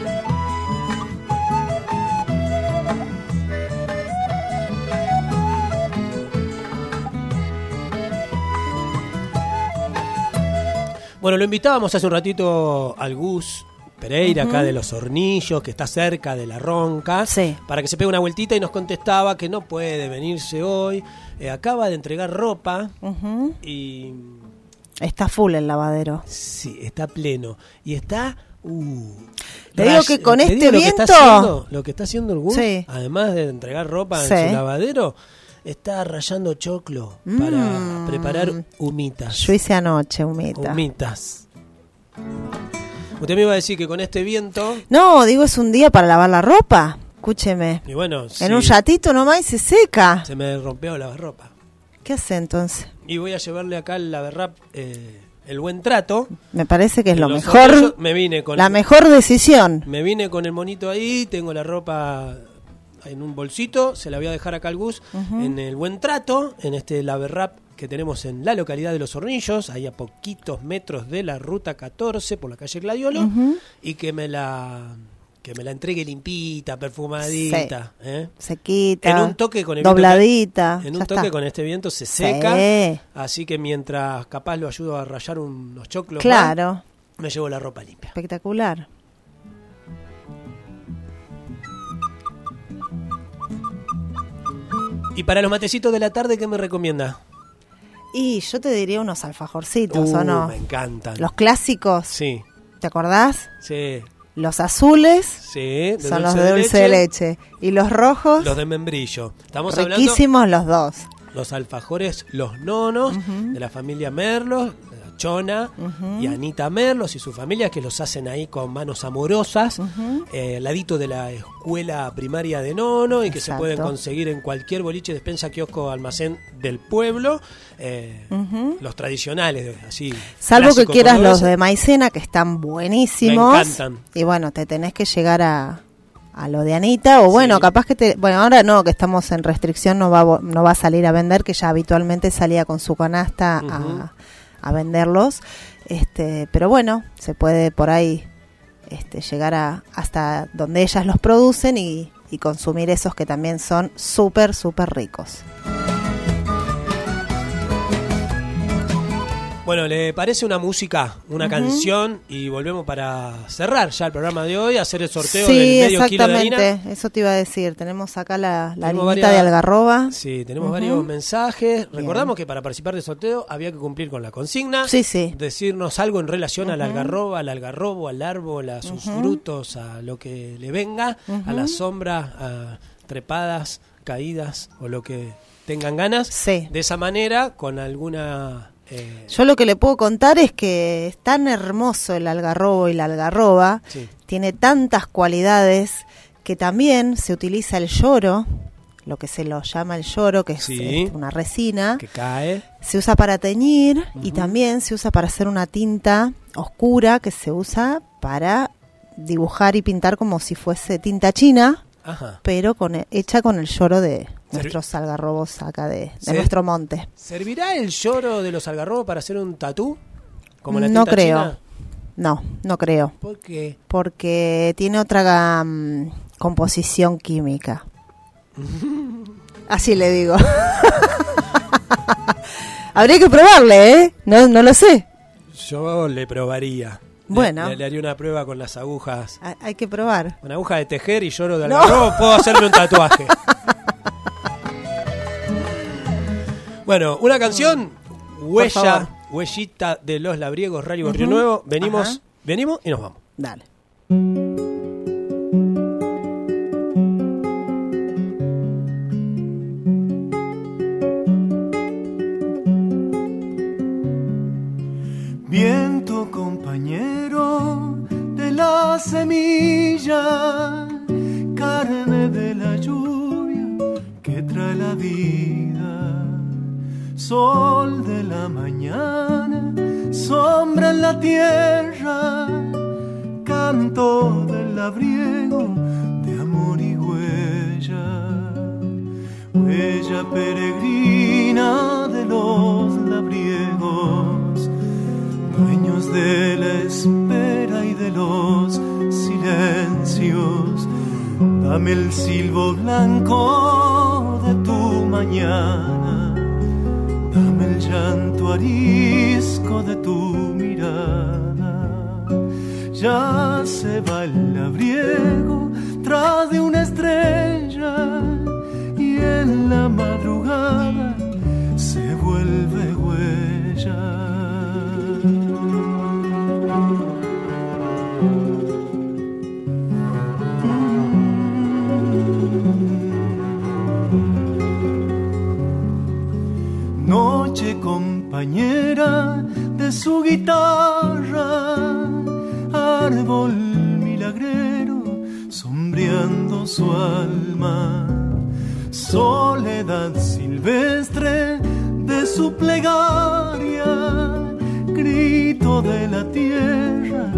Bueno, lo invitábamos hace un ratito al Gus Pereira, uh-huh. acá de Los Hornillos, que está cerca de La Ronca, sí. para que se pegue una vueltita, y nos contestaba que no puede venirse hoy. Eh, acaba de entregar ropa uh-huh. y... Está full el lavadero. Sí, está pleno. Y está... Uh, Le digo que con este digo, viento... Lo que, está haciendo, lo que está haciendo el Gus, sí. además de entregar ropa sí. en su lavadero, está rayando choclo mm. para preparar humitas. Yo hice anoche humita. Humitas. Usted me iba a decir que con este viento... No, digo, es un día para lavar la ropa. Escúcheme. Y bueno, en sí, un ratito nomás y se seca. Se me rompió la lavarropa. ¿Qué hace entonces? Y voy a llevarle acá al Laverrap eh, el buen trato. Me parece que es lo Los mejor. Me vine con la mejor decisión. Me vine con el monito ahí, tengo la ropa en un bolsito, se la voy a dejar acá al Gus, uh-huh. en el buen trato, en este Laverrap que tenemos en la localidad de Los Hornillos, ahí a poquitos metros de la ruta catorce por la calle Gladiolo, uh-huh. y que me la que me la entregue limpita, perfumadita, sí. ¿eh? Sequita, en un toque con el dobladita, viento que, en un toque está. Con este viento se seca, sí. Así que mientras capaz lo ayudo a rallar unos choclos, claro, más, me llevo la ropa limpia. Y para los matecitos de la tarde, ¿qué me recomienda? Y yo te diría unos alfajorcitos, Uh, ¿o no? me encantan. Los clásicos. Sí. ¿Te acordás? Sí. Los azules Sí, de son dulce los de de dulce de leche. Y los rojos, Los de membrillo. Estamos riquísimos los dos. hablando los alfajores, los nonos, Ujú. de la familia Merlos, Chona Ujú. y Anita Merlos y su familia, que los hacen ahí con manos amorosas, Ujú. eh, al ladito de la escuela primaria de Nono, y que Exacto. se pueden conseguir en cualquier boliche, despensa, kiosco, almacén del pueblo, eh, Ujú. los tradicionales, así. Salvo que clásicos quieras los cordobeses. de maicena, que están buenísimos. Me encantan. Y bueno, te tenés que llegar a, a lo de Anita. O bueno, Sí. capaz que te... Bueno, ahora no, que estamos en restricción, no va, a vo- no va a salir a vender, que ya habitualmente salía con su canasta Ujú. a, a venderlos. Este, pero bueno, se puede por ahí este, llegar a hasta donde ellas los producen y, y consumir esos que también son súper, súper ricos. Bueno, ¿le parece una música, una Ujú. canción? Y volvemos para cerrar ya el programa de hoy, hacer el sorteo Sí, del medio kilo de harina. exactamente, eso te iba a decir. Tenemos acá la, la Tenemos harinita varias- de algarroba. Sí, tenemos Ujú. varios mensajes. Bien. Recordamos que para participar del sorteo había que cumplir con la consigna. Sí, sí. Decirnos algo en relación al Ujú. algarroba, al algarrobo, al árbol, a sus Ujú. frutos, a lo que le venga, a Ujú. la sombra, a trepadas, caídas o lo que tengan ganas. Sí. De esa manera, con alguna... eh, Yo lo que le puedo contar es que es tan hermoso el algarrobo y la algarroba, sí. tiene tantas cualidades que también se utiliza el lloro, lo que se lo llama el lloro, que es Sí. este, una resina, que cae. se usa para teñir y Ujú. también se usa para hacer una tinta oscura que se usa para dibujar y pintar como si fuese tinta china, Ajá. pero con e- hecha con el lloro de Servi- nuestros algarrobos acá de, de Sí. nuestro monte. ¿Servirá el lloro de los algarrobos para hacer un tatú? Como la No tinta creo. china? No, no creo. ¿Por qué? Porque tiene otra mm, composición química. Así le digo. Habría que probarle, ¿eh? No, no lo sé. Yo le probaría. Le- Bueno. Le, le haría una prueba con las agujas. Ha- Hay que probar. Una aguja de tejer y lloro de No. algarrobo, puedo hacerme un tatuaje. Bueno, una canción, Huella, favor. Huellita de los Labriegos, Radio Río Ujú. Nuevo. Venimos, Ajá. venimos y nos vamos. Dale. Viento compañero de la semilla, carne de la lluvia que trae la vida, sol de la mañana, sombra en la tierra, canto del labriego de amor y huella, huella peregrina de los labriegos, dueños de la espera y de los silencios. Dame el silbo blanco de tu mañana, dame el llanto arisco de tu mirada. Ya se va el labriego tras de una estrella y en la madrugada se vuelve huella. Noche compañera de su guitarra, árbol milagrero sombreando su alma, soledad silvestre de su plegaria, grito de la tierra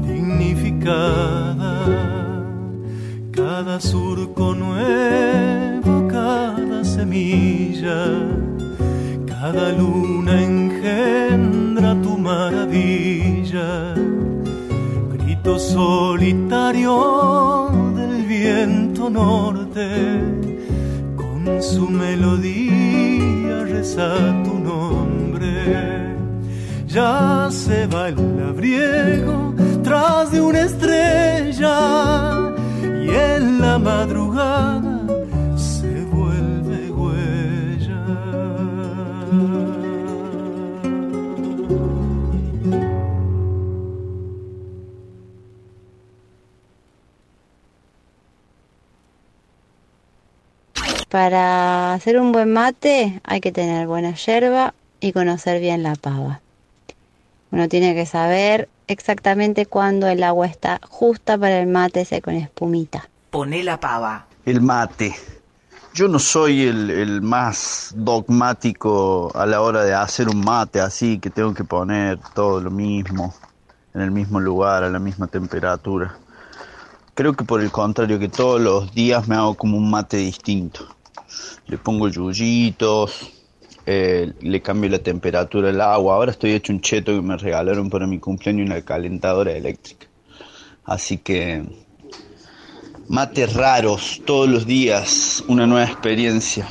dignificada, cada surco nuevo, cada semilla, cada luna engendra tu maravilla, grito solitario del viento norte, con su melodía reza tu nombre. Ya se va el labriego tras de una estrella y en la madrugada se vuelve huella. para hacer un buen mate hay que tener buena yerba y conocer bien la pava. Uno tiene que saber exactamente cuándo el agua está justa para el mate ese con espumita. Poné la pava. El mate. Yo no soy el, el más dogmático a la hora de hacer un mate, así que tengo que poner todo lo mismo, en el mismo lugar, a la misma temperatura. Creo que por el contrario, que todos los días me hago como un mate distinto. Le pongo yuyitos, eh, le cambio la temperatura del agua. Ahora estoy hecho un cheto que me regalaron para mi cumpleaños, una calentadora eléctrica. Así que mates raros todos los días, una nueva experiencia.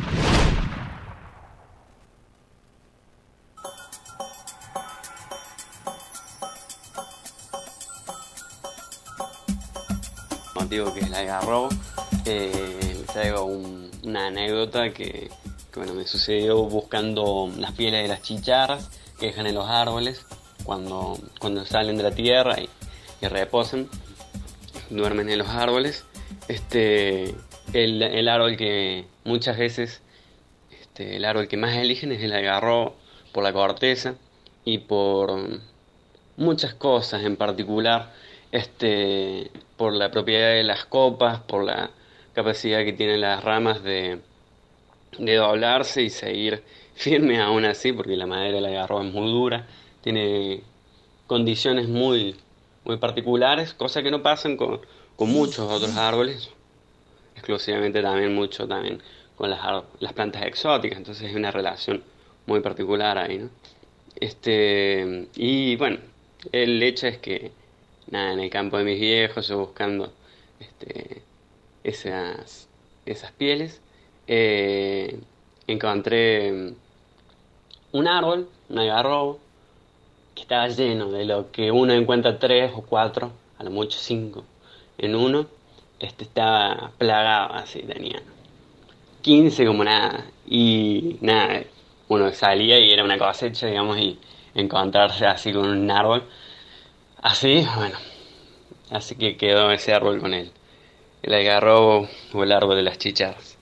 Motivo que es la agarró, eh, les traigo un, una anécdota que, que bueno, me sucedió buscando las pieles de las chicharras que dejan en los árboles cuando, cuando salen de la tierra y, y reposan, duermen en los árboles. Este, el, el árbol que muchas veces, este, el árbol que más eligen es el algarrobo, por la corteza y por muchas cosas, en particular este, por la propiedad de las copas, por la capacidad que tienen las ramas de, de doblarse y seguir firme aún así, porque la madera del algarrobo es muy dura, tiene condiciones muy, muy particulares, cosas que no pasan con, con muchos otros árboles, exclusivamente también mucho también con las, las plantas exóticas, entonces hay una relación muy particular ahí, ¿no? Este, y bueno, el hecho es que nada, en el campo de mis viejos, yo buscando este, esas, esas pieles, eh, encontré un árbol, un algarrobo, que estaba lleno de lo que uno encuentra tres o cuatro, a lo mucho cinco en uno. Este estaba plagado, así tenía quince como nada, y nada, uno salía y era una cosecha, digamos, y encontrarse así con un árbol así, bueno, así que quedó ese árbol con él, el algarrobo o el árbol de las chicharras.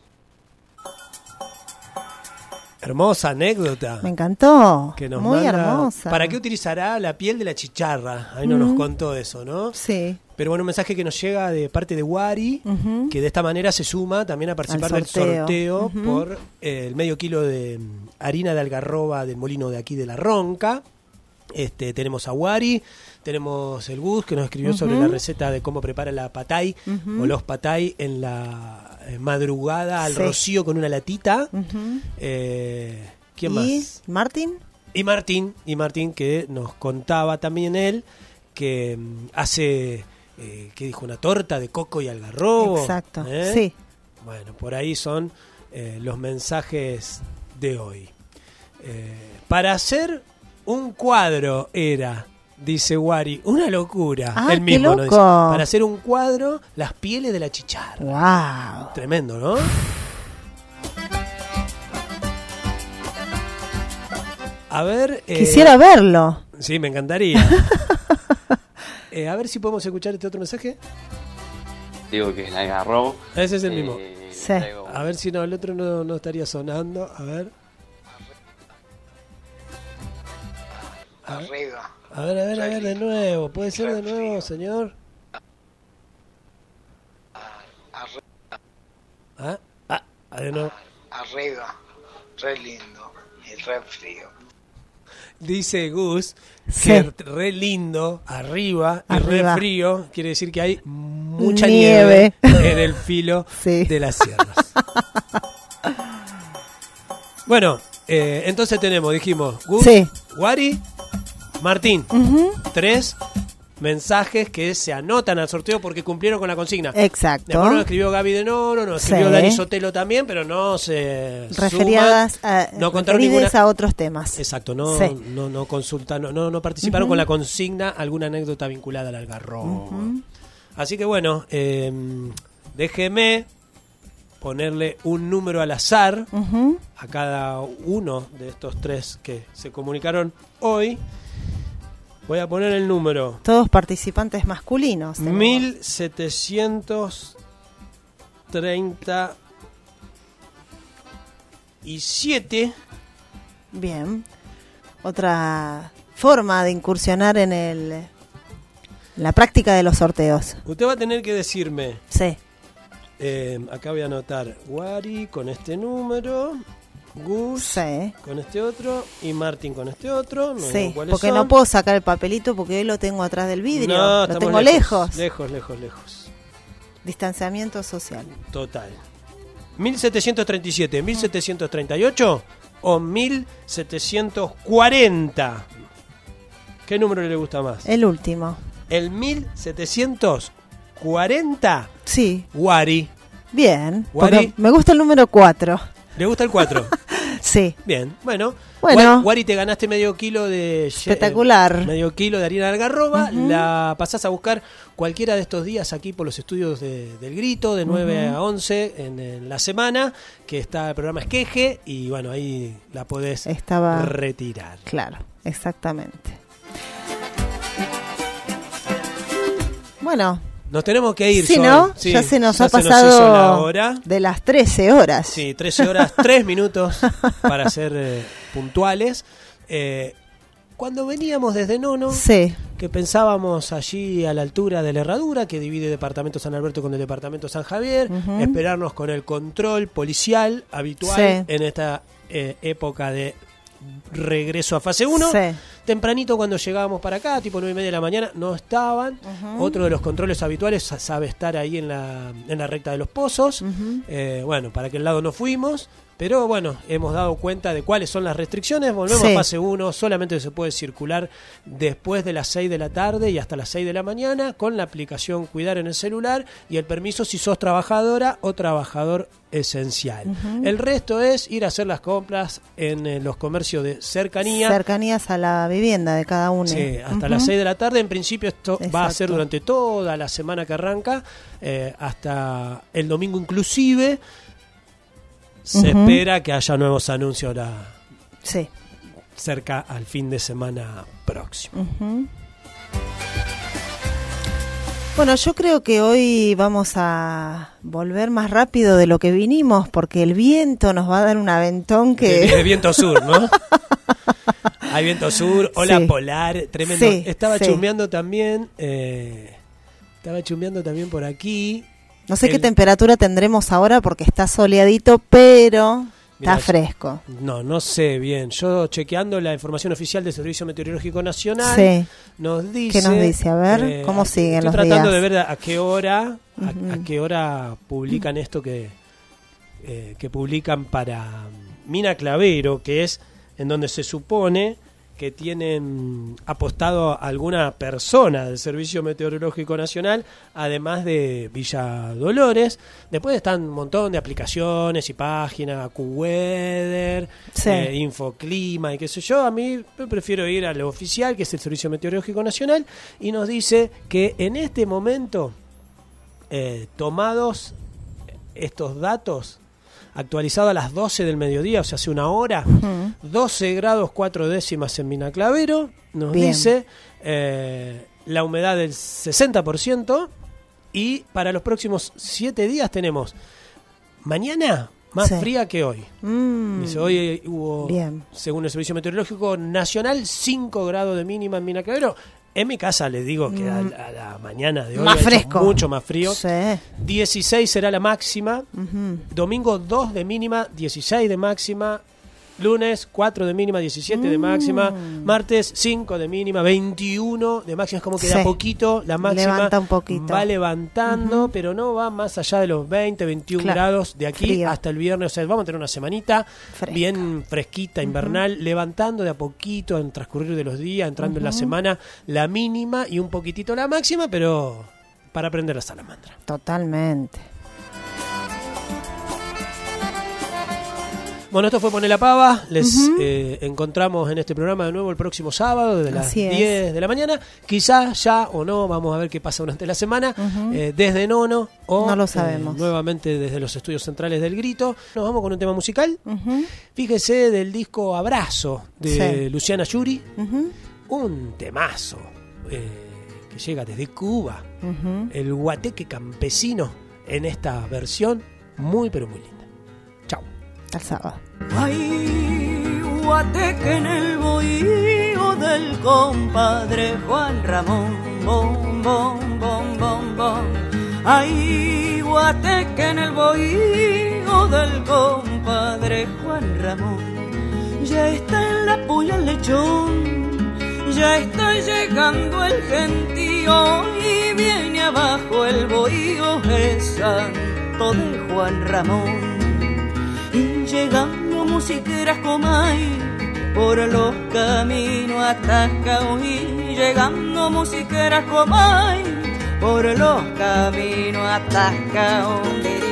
Hermosa anécdota. Me encantó. Que nos Muy manda. hermosa. ¿Para qué utilizará la piel de la chicharra? Ahí no Uh-huh. nos contó eso, ¿no? Sí. Pero bueno, un mensaje que nos llega de parte de Wari, Uh-huh. que de esta manera se suma también a participar Al del sorteo. sorteo Uh-huh. por eh, el medio kilo de mm, harina de algarroba del molino de aquí de La Ronca. Este, tenemos a Wari, tenemos el Gus que nos escribió Uh-huh. sobre la receta de cómo prepara la patay Uh-huh. o los patay en la eh, madrugada al Sí. rocío con una latita. Uh-huh. Eh, ¿Quién ¿Y más? Martín? Y Martín, y Martín que nos contaba también él que mm, hace, eh, ¿qué dijo? Una torta de coco y algarrobo. Exacto, ¿eh? sí. Bueno, por ahí son eh, los mensajes de hoy. Eh, para hacer un cuadro era, dice Wari, una locura. Ah, Él qué mismo nos dice, loco. para hacer un cuadro, las pieles de la chicharra. Wow. Tremendo, ¿no? A ver... eh, Quisiera verlo. Sí, me encantaría. eh, a ver si podemos escuchar este otro mensaje. Digo que es el algarrobo. Ese es el eh, mismo. Sí. traigo- A ver si no, el otro no, no estaría sonando. A ver. A ver, Arriba. a ver, a ver, a ver, de nuevo. ¿Puede ser de nuevo, señor? Ah, ah, ah, de nuevo. Arriba. Re lindo. Y re frío. Dice Gus Sí. que re lindo, arriba, y re Arriba. frío. Quiere decir que hay mucha Nieve. nieve, en el filo Sí. de las sierras. Bueno, eh, entonces tenemos, dijimos, Gus, Sí. Wari, Martín. Ujú. Tres mensajes que se anotan al sorteo porque cumplieron con la consigna. Exacto. Después nos escribió Gaby de Noro, nos escribió Sí. Dani Sotelo también, pero no se Referidas suman, a, no contaron referidas ninguna. a otros temas. Exacto, no, Sí. no, no consultaron, no, no participaron Ujú. con la consigna, alguna anécdota vinculada al algarrobo. Ujú. Así que bueno, eh, déjeme ponerle un número al azar Ujú. a cada uno de estos tres que se comunicaron hoy. Voy a poner el número Todos participantes masculinos. tenemos. mil setecientos treinta y siete. Bien. Otra forma de incursionar en el la práctica de los sorteos. Usted va a tener que decirme. Sí. Eh, acá voy a anotar Wari con este número, Gus sí. con este otro y Martín con este otro. No sí, porque son. no puedo sacar el papelito porque hoy lo tengo atrás del vidrio. No, lo tengo lejos. lejos. Lejos, lejos, lejos. Distanciamiento social. Total. mil setecientos treinta y siete, mil setecientos treinta y ocho o mil setecientos cuarenta. ¿Qué número le gusta más? El último. El mil setecientos cuarenta. Sí. Wari. Bien. Wari. Me gusta el número cuatro. ¿Le gusta el cuatro? Sí. Bien, bueno. Bueno. Wari, te ganaste medio kilo de... Espectacular. Eh, medio kilo de harina de algarroba. Uh-huh. La pasás a buscar cualquiera de estos días aquí por los estudios de, del Grito, de nueve uh-huh. a once en, en la semana, que está el programa Esqueje, y bueno, ahí la podés Estaba... retirar. Claro, exactamente. Bueno... Nos tenemos que ir, sí, Sol. ¿no? Sí, ya se nos ya ha se pasado nos hizo la hora. De las trece horas. Sí, trece horas, tres minutos para ser eh, puntuales. Eh, cuando veníamos desde Nono, sí. que pensábamos allí a la altura de la herradura, que divide el departamento San Alberto con el departamento San Javier, uh-huh. esperarnos con el control policial habitual sí. en esta eh, época de regreso a fase uno. Sí. Tempranito cuando llegábamos para acá, tipo nueve y media de la mañana, no estaban. Uh-huh. Otro de los controles habituales sabe estar ahí en la, en la recta de los pozos. Uh-huh. Eh, bueno, para aquel lado no fuimos, pero bueno, hemos dado cuenta de cuáles son las restricciones. Volvemos sí. a fase uno, solamente se puede circular después de las seis de la tarde y hasta las seis de la mañana con la aplicación Cuidar en el celular y el permiso si sos trabajadora o trabajador esencial. Uh-huh. El resto es ir a hacer las compras en eh, los comercios de cercanía. Cercanías a la vivienda de cada uno. Sí, hasta uh-huh. las seis de la tarde. En principio esto Exacto. va a ser durante toda la semana que arranca, eh, hasta el domingo inclusive. Se uh-huh. espera que haya nuevos anuncios la, sí. cerca al fin de semana próximo. Uh-huh. Bueno, yo creo que hoy vamos a volver más rápido de lo que vinimos, porque el viento nos va a dar un aventón que... El viento sur, ¿no? Hay viento sur, ola sí. polar, tremendo. Sí, estaba sí. chusmeando también, eh, estaba chusmeando también por aquí. No sé el... qué temperatura tendremos ahora porque está soleadito, pero... Mirá, está fresco. No, no sé bien. Yo chequeando la información oficial del Servicio Meteorológico Nacional, sí. nos dice... ¿Qué nos dice? A ver, eh, ¿cómo siguen estoy los tratando días? de ver a, a qué hora uh-huh. a, a qué hora publican esto que, eh, que publican para Mina Clavero, que es en donde se supone que tienen apostado a alguna persona del Servicio Meteorológico Nacional, además de Villa Dolores. Después están un montón de aplicaciones y páginas, AccuWeather, sí. eh, Infoclima y qué sé yo. A mí prefiero ir a lo oficial, que es el Servicio Meteorológico Nacional, y nos dice que en este momento, eh, tomados estos datos, actualizado a las doce del mediodía, o sea, hace una hora, uh-huh. doce grados cuatro décimas en Mina Clavero, nos Bien. dice eh, la humedad del sesenta por ciento, y para los próximos siete días tenemos mañana más sí. fría que hoy. Mm. Dice, hoy hubo, Bien. según el Servicio Meteorológico Nacional, cinco grados de mínima en Mina Clavero. En mi casa les digo que a, a la mañana de hoy más ha hecho fresco. mucho más frío. Sí. dieciséis será la máxima. Uh-huh. Domingo dos de mínima, dieciséis de máxima. Lunes cuatro de mínima, diecisiete mm. de máxima. Martes cinco de mínima, veintiuno de máxima. Es como que sí. de a poquito la máxima levanta un poquito. Va levantando, uh-huh. pero no va más allá de los veinte, veintiún claro. grados de aquí Frío. Hasta el viernes. O sea, vamos a tener una semanita Fresca. bien fresquita, invernal, uh-huh. levantando de a poquito en transcurrir de los días, entrando uh-huh. en la semana la mínima y un poquitito la máxima, pero para aprender la salamandra. Totalmente. Bueno, esto fue Poné la Pava. Les uh-huh. eh, encontramos en este programa de nuevo el próximo sábado desde las diez de la mañana. Quizás ya o no, vamos a ver qué pasa durante la semana. Uh-huh. eh, desde Nono o no lo sabemos. Eh, nuevamente desde los estudios centrales del Grito. Nos vamos con un tema musical. Uh-huh. Fíjese del disco Abrazo de sí. Luciana Yuri. Uh-huh. Un temazo eh, que llega desde Cuba. Uh-huh. El guateque campesino en esta versión muy pero muy linda. al sábado. Ay, guateque en el bohío del compadre Juan Ramón, bom, bom, bom, bom, bom. Ay, guateque en el bohío del compadre Juan Ramón. Ya está en la puya el lechón, ya está llegando el gentío y viene abajo el bohío, el santo de Juan Ramón. Y llegando musiqueras Comay por los caminos atascados, y llegando musiqueras Comay por los caminos atascados.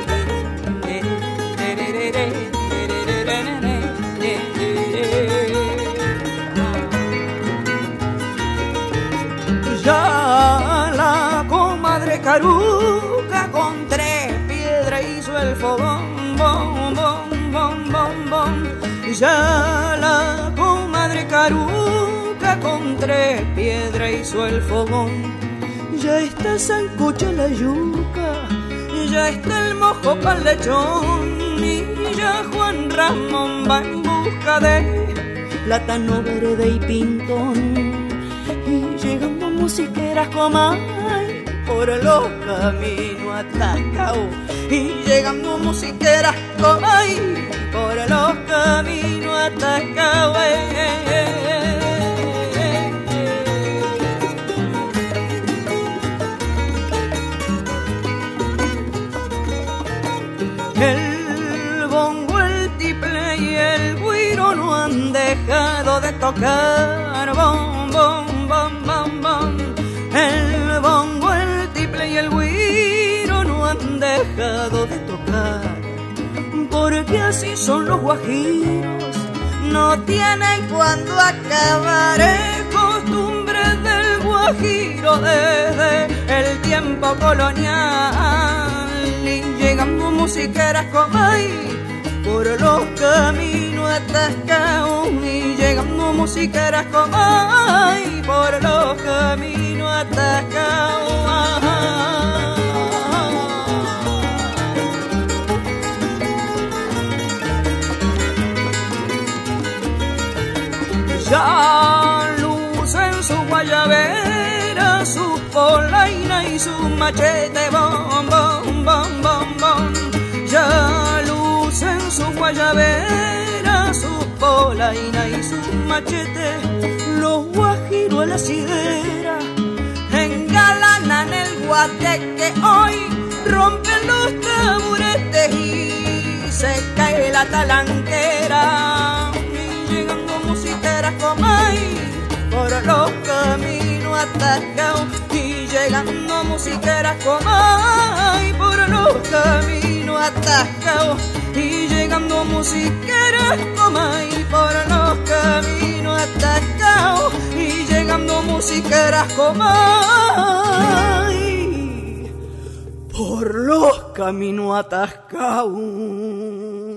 Ya la comadre Caruca con tres piedras hizo el fogón, bom, bom, bom, bom, bom. Ya la comadre Caruca con tres piedras hizo el fogón. Ya está sancocha la yuca, ya está el mojo pa'l lechón, y ya Juan Ramón va en busca de plátano verde y pintón. Y llegando musiqueras Comay por los caminos atascados, y llegando musiqueras Comay por los caminos atascados. El bongo, el tiple y el güiro no han dejado de tocar, bom, bom, bom, bom, bom. El bongo, el tiple y el güiro no han dejado de tocar, porque así son los guajiros, no tienen cuándo acabar. Es costumbre del guajiro desde el tiempo colonial. Y llegando musiqueras Comay por los caminos atascados, y llegando musiqueras Comay por los caminos atascados. Ya lucen su guayabera, su polaina y su machete, bom, bom, bom, bom, bom. Ya lucen su guayabera, su polaina y su machete. Los guajiros a la sidera engalanan el guateque, hoy rompen los taburetes y se cae la talanquera. Y llegando musiqueras Comay por los caminos atascados, y llegando musiqueras Comay por los caminos atascados, y llegando musiqueras Comay por los caminos atascados, y llegando musiqueras Comay por los caminos atascados.